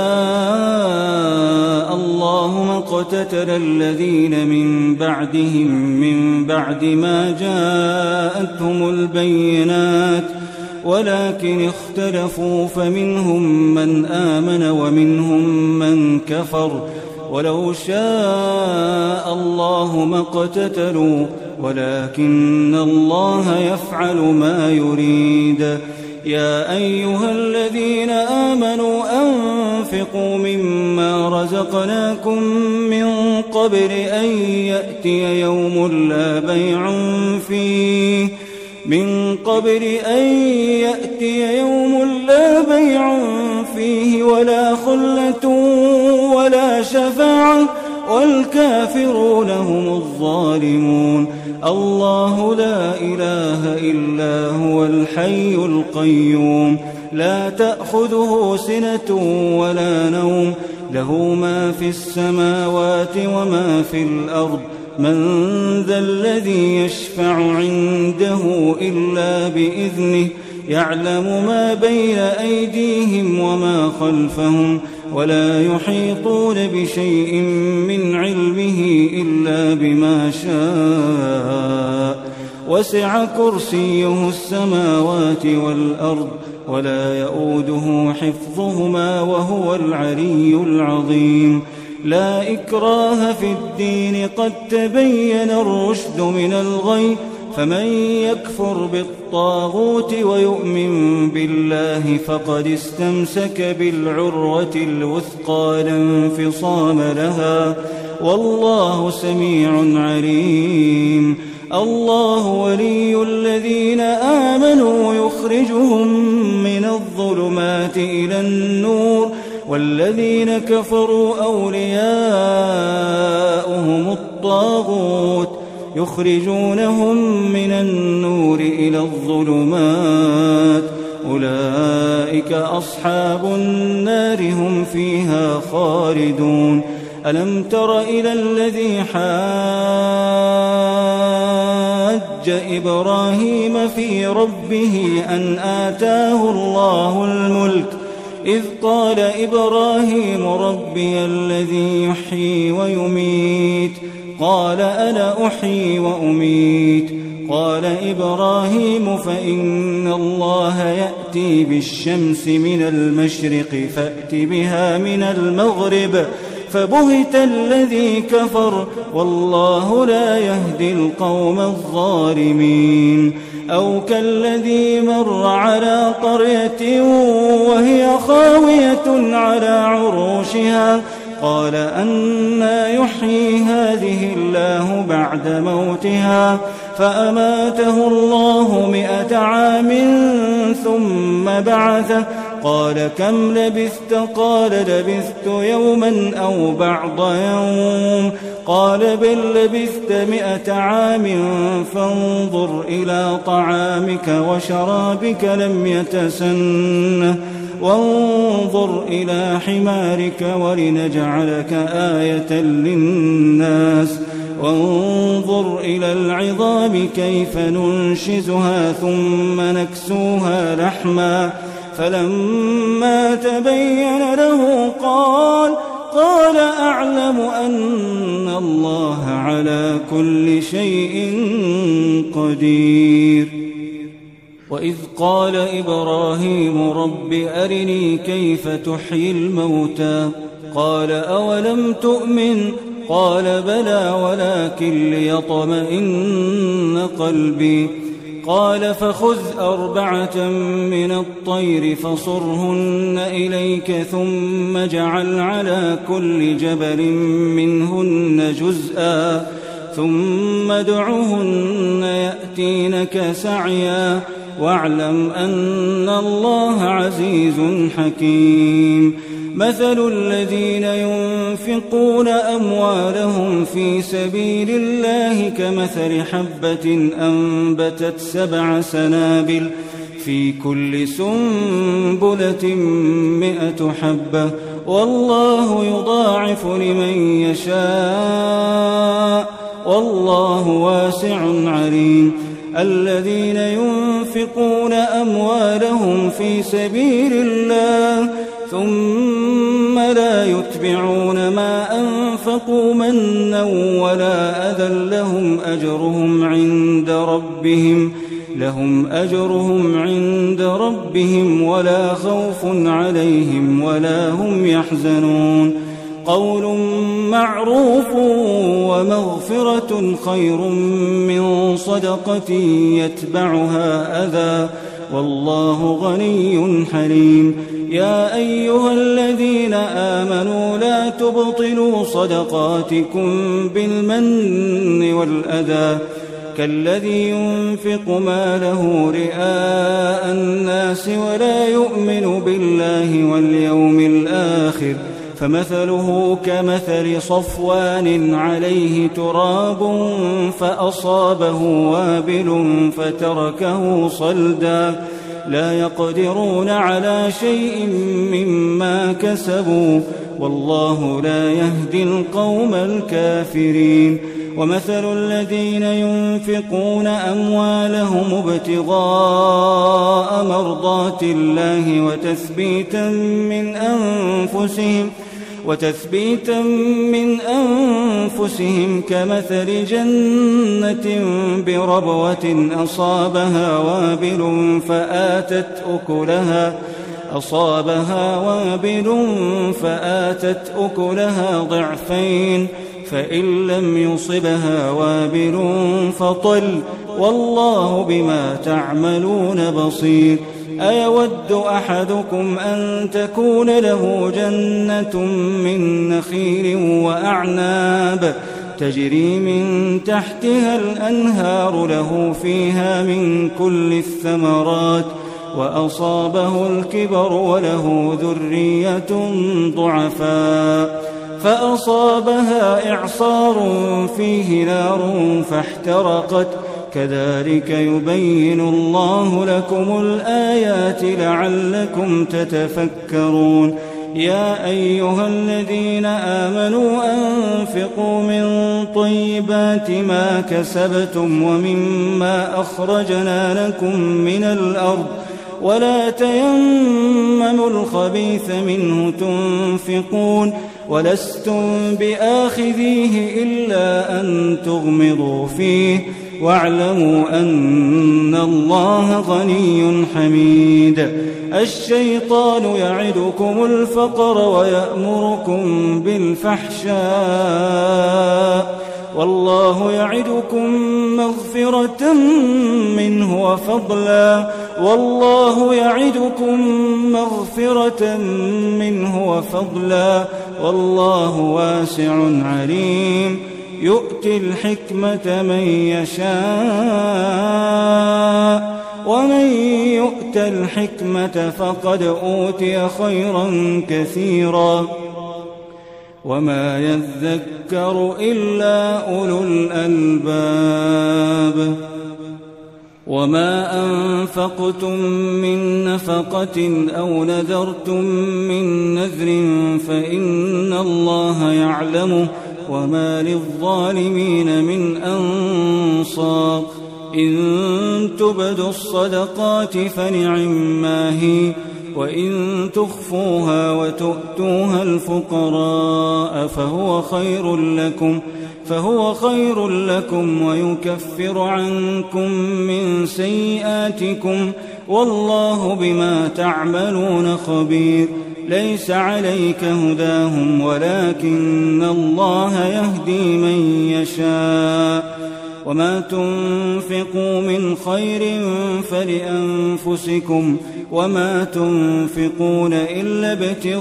الله ما اقتتل الذين من بعدهم من بعد ما جاءتهم البينات ولكن اختلفوا فمنهم من آمن ومنهم من كفر ولو شاء الله ما اقتتلوا ولكن الله يفعل ما يريد يا أيها الذين آمنوا أنفقوا مما رزقناكم من قبل أن يأتي يوم لا بيع فيه ولا خلة ولا شفاعة والكافرون هم الظالمون الله لا إله إلا هو الحي القيوم لا تأخذه سنة ولا نوم له ما في السماوات وما في الأرض من ذا الذي يشفع عنده إلا بإذنه يعلم ما بين أيديهم وما خلفهم ولا يحيطون بشيء من علمه إلا بما شاء وسع كرسيه السماوات والأرض ولا يؤوده حفظهما وهو العلي العظيم لا إكراه في الدين قد تبين الرشد من الغي فمن يكفر بالطاغوت ويؤمن بالله فقد استمسك بالعروة الوثقى لا انفصام لها والله سميع عليم الله ولي الذين آمنوا يخرجهم من الظلمات إلى النور والذين كفروا أولياؤهم الطاغوت يخرجونهم من النور إلى الظلمات أولئك أصحاب النار هم فيها خالدون ألم تر إلى الذي حاج إبراهيم في ربه أن آتاه الله الملك إذ قال إبراهيم ربي الذي يحيي ويميت قال أنا أحيي وأميت قال إبراهيم فإن الله يأتي بالشمس من المشرق فأت بها من المغرب فبهت الذي كفر والله لا يهدي القوم الظالمين أو كالذي مر على قرية وهي خاوية على عروشها قال أنى يحيي هذه الله بعد موتها فأماته الله 100 عام ثم بعثه قال كم لبثت قال لبثت يوما أو بعض يوم قال بل لبثت 100 عام فانظر إلى طعامك وشرابك لم يتسنه وانظر إلى حمارك ولنجعلك آية للناس وانظر إلى العظام كيف ننشزها ثم نكسوها لحما فلما تبين له قال أعلم أن الله على كل شيء قدير وإذ قال إبراهيم رب أرني كيف تحيي الموتى قال أولم تؤمن قال بلى ولكن ليطمئن قلبي قال فخذ 4 من الطير فصرهن إليك ثم اجعل على كل جبل منهن جزءا ثم ادعهن يأتينك سعيا واعلم أن الله عزيز حكيم مثل الذين ينفقون أموالهم في سبيل الله كمثل حبة أنبتت 7 سنابل في كل سنبلة 100 حبة والله يضاعف لمن يشاء والله واسع عليم الذين ينفقون أموالهم في سبيل الله ثم لا يتبعون ما أنفقوا منا ولا أذى لهم أجرهم عند ربهم ولا خوف عليهم ولا هم يحزنون قول معروف ومغفرة خير من صدقة يتبعها أذى والله غني حليم يا أيها الذين آمنوا لا تبطلوا صدقاتكم بالمن والأذى كالذي ينفق ماله رئاء الناس ولا يؤمن بالله واليوم الآخر فمثله كمثل صفوان عليه تراب فأصابه وابل فتركه صلدا لا يقدرون على شيء مما كسبوا والله لا يهدي القوم الكافرين ومثل الذين ينفقون أموالهم ابتغاء مرضات الله وتثبيتا من أنفسهم كمثل جنة بربوة أصابها وابل فآتت أكلها ضعفين فإن لم يصبها وابل فطل والله بما تعملون بصير أيود أحدكم أن تكون له جنة من نخيل وأعناب تجري من تحتها الأنهار له فيها من كل الثمرات وأصابه الكبر وله ذرية ضعفاء فأصابها إعصار فيه نار فاحترقت كذلك يبين الله لكم الآيات لعلكم تتفكرون يا أيها الذين آمنوا أنفقوا من طيبات ما كسبتم ومما أخرجنا لكم من الأرض ولا تيمموا الخبيث منه تنفقون ولستم بآخذيه إلا أن تغمضوا فيه واعلموا أن الله غني حميد. الشيطان يعدكم الفقر ويأمركم بالفحشاء والله يعدكم مغفرة منه وفضلا والله يعدكم مغفرة منه وفضلا والله واسع عليم. يؤتي الحكمة من يشاء ومن يؤت الحكمة فقد أوتي خيرا كثيرا وما يذكر إلا أولو الألباب. وما أنفقتم من نفقة أو نذرتم من نذر فإن الله يعلمه وما للظالمين من أنصار. إن تبدوا الصدقات فنعما هي وإن تخفوها وتؤتوها الفقراء فهو خير لكم ويكفر عنكم من سيئاتكم والله بما تعملون خبير. ليس عليك هداهم ولكن الله يهدي من يشاء. وما تنفقوا من خير فلأنفسكم وما تنفقون إلا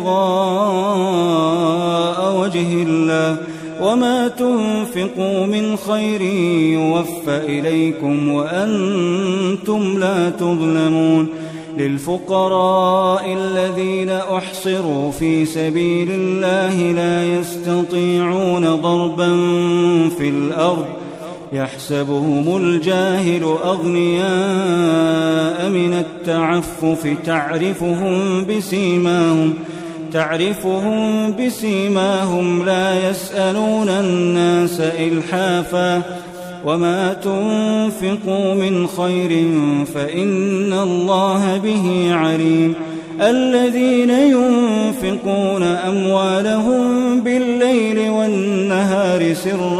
ابتغاء وجه الله وما تنفقوا من خير يوفى إليكم وأنتم لا تظلمون. للفقراء الذين أحصروا في سبيل الله لا يستطيعون ضربا في الأرض يحسبهم الجاهل أغنياء من التعفف تعرفهم بسيماهم لا يسألون الناس إلحافا. وما تنفقوا من خير فإن الله به عليم. الذين ينفقون أموالهم بالليل والنهار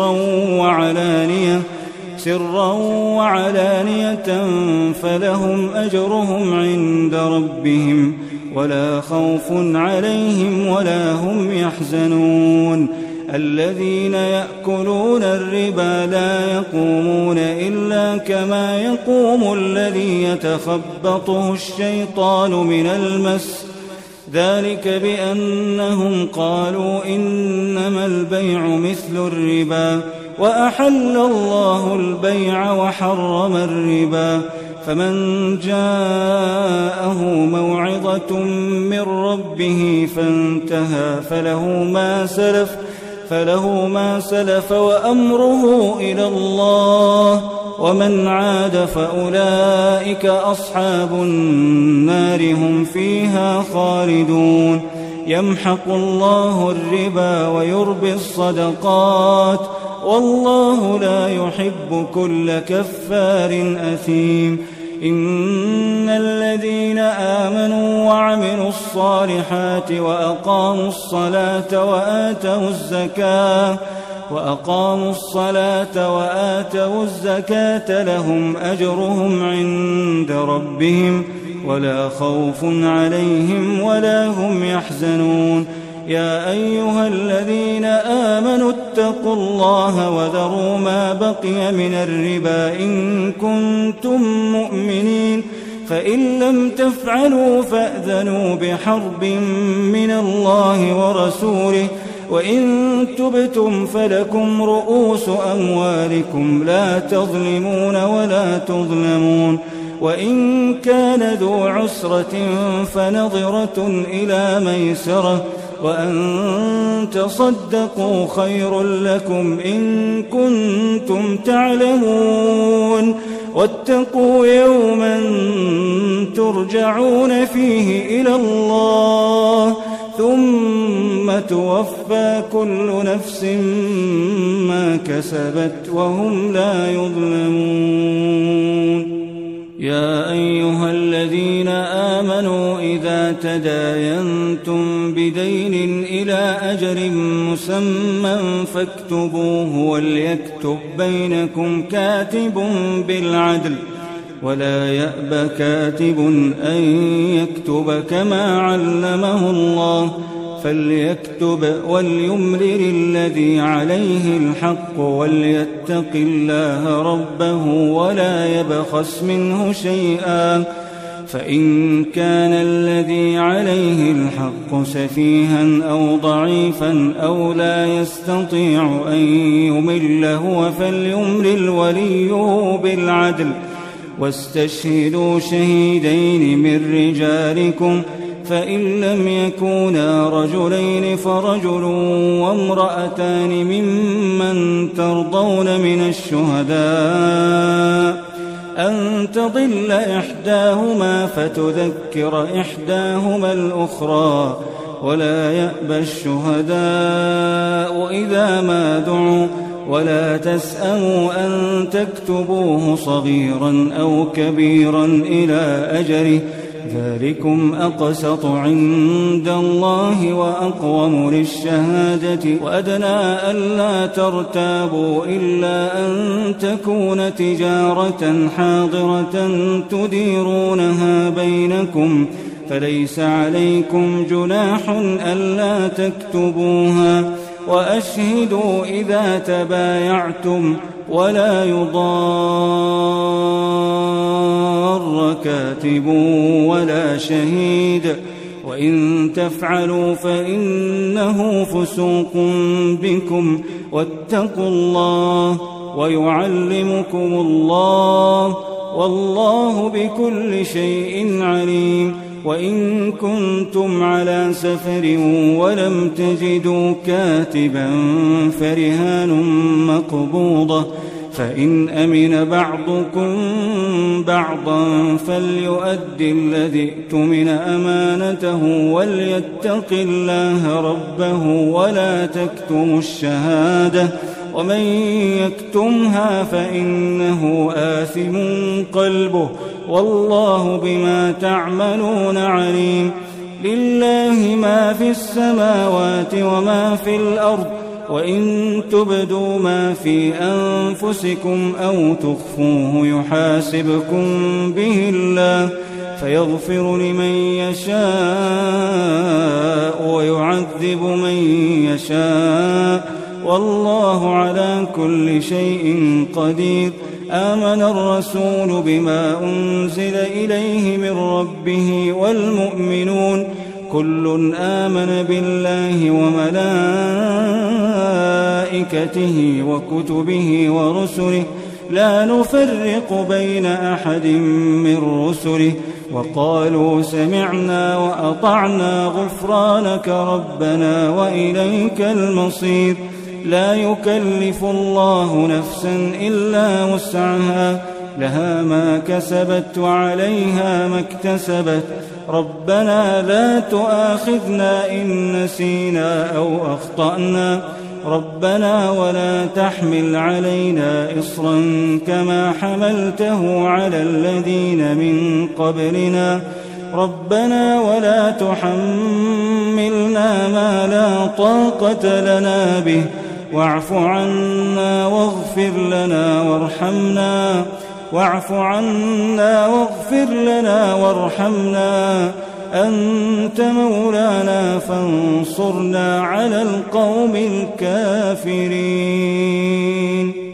سرا وعلانية فلهم أجرهم عند ربهم ولا خوف عليهم ولا هم يحزنون. الذين يأكلون الربا لا يقومون إلا كما يقوم الذي يتخبطه الشيطان من المس ذلك بأنهم قالوا إنما البيع مثل الربا وأحل الله البيع وحرم الربا. فمن جاءه موعظة من ربه فانتهى فله ما سلف وأمره إلى الله ومن عاد فأولئك أصحاب النار هم فيها خالدون. يمحق الله الربا ويربي الصدقات والله لا يحب كل كفار أثيم. إن الذين آمنوا وعملوا الصالحات وأقاموا الصلاة وآتوا الزكاة لهم أجرهم عند ربهم ولا خوف عليهم ولا هم يحزنون. يا أيها الذين آمنوا اتقوا الله وذروا ما بقي من الربا إن كنتم مؤمنين فإن لم تفعلوا فأذنوا بحرب من الله ورسوله وإن تبتم فلكم رؤوس أموالكم لا تظلمون ولا تظلمون. وإن كان ذو عسرة فنظرة إلى ميسرة وأن تصدقوا خير لكم إن كنتم تعلمون. واتقوا يوما ترجعون فيه إلى الله ثم توفى كل نفس ما كسبت وهم لا يظلمون. يا أيها الذين آمنوا إذا تداينتم بدين إلى أجل مسمى فاكتبوه وليكتب بينكم كاتب بالعدل ولا يأب كاتب أن يكتب كما علمه الله فليكتب وليملل الذي عليه الحق وليتق الله ربه ولا يبخس منه شيئا فإن كان الذي عليه الحق سفيها أو ضعيفا أو لا يستطيع أن يمل هو فليملل وليه بالعدل واستشهدوا شهيدين من رجالكم فإن لم يكونا رجلين فرجل وامرأتان ممن ترضون من الشهداء أن تضل إحداهما فتذكر إحداهما الأخرى ولا يأبى الشهداء إذا ما دعوا ولا تسأموا أن تكتبوه صغيرا أو كبيرا إلى أجله ذلكم أقسط عند الله وأقوم للشهادة وأدنى ألا ترتابوا إلا أن تكون تجارة حاضرة تديرونها بينكم فليس عليكم جناح ألا تكتبوها وأشهدوا إذا تبايعتم ولا يضار كاتب ولا شهيد وإن تفعلوا فإنه فسوق بكم واتقوا الله ويعلمكم الله والله بكل شيء عليم. وإن كنتم على سفر ولم تجدوا كاتبا فرهان مقبوضة فإن أمن بعضكم بعضا فليؤدي الذي ائتمن أمانته وليتق الله ربه ولا تكتموا الشهادة ومن يكتمها فإنه آثم قلبه والله بما تعملون عليم. لله ما في السماوات وما في الأرض وإن تبدوا ما في أنفسكم أو تخفوه يحاسبكم به الله فيغفر لمن يشاء ويعذب من يشاء والله على كل شيء قدير. آمن الرسول بما أنزل إليه من ربه والمؤمنون كل آمن بالله وملائكته وكتبه ورسله لا نفرق بين أحد من رسله وقالوا سمعنا وأطعنا غفرانك ربنا وإليك المصير. لا يكلف الله نفسا إلا وسعها لها ما كسبت وعليها ما اكتسبت ربنا لا تؤاخذنا إن نسينا أو أخطأنا ربنا ولا تحمل علينا إصرا كما حملته على الذين من قبلنا ربنا ولا تحملنا ما لا طاقة لنا به واعف عنا واغفر لنا وارحمنا أنت مولانا فانصرنا على القوم الكافرين.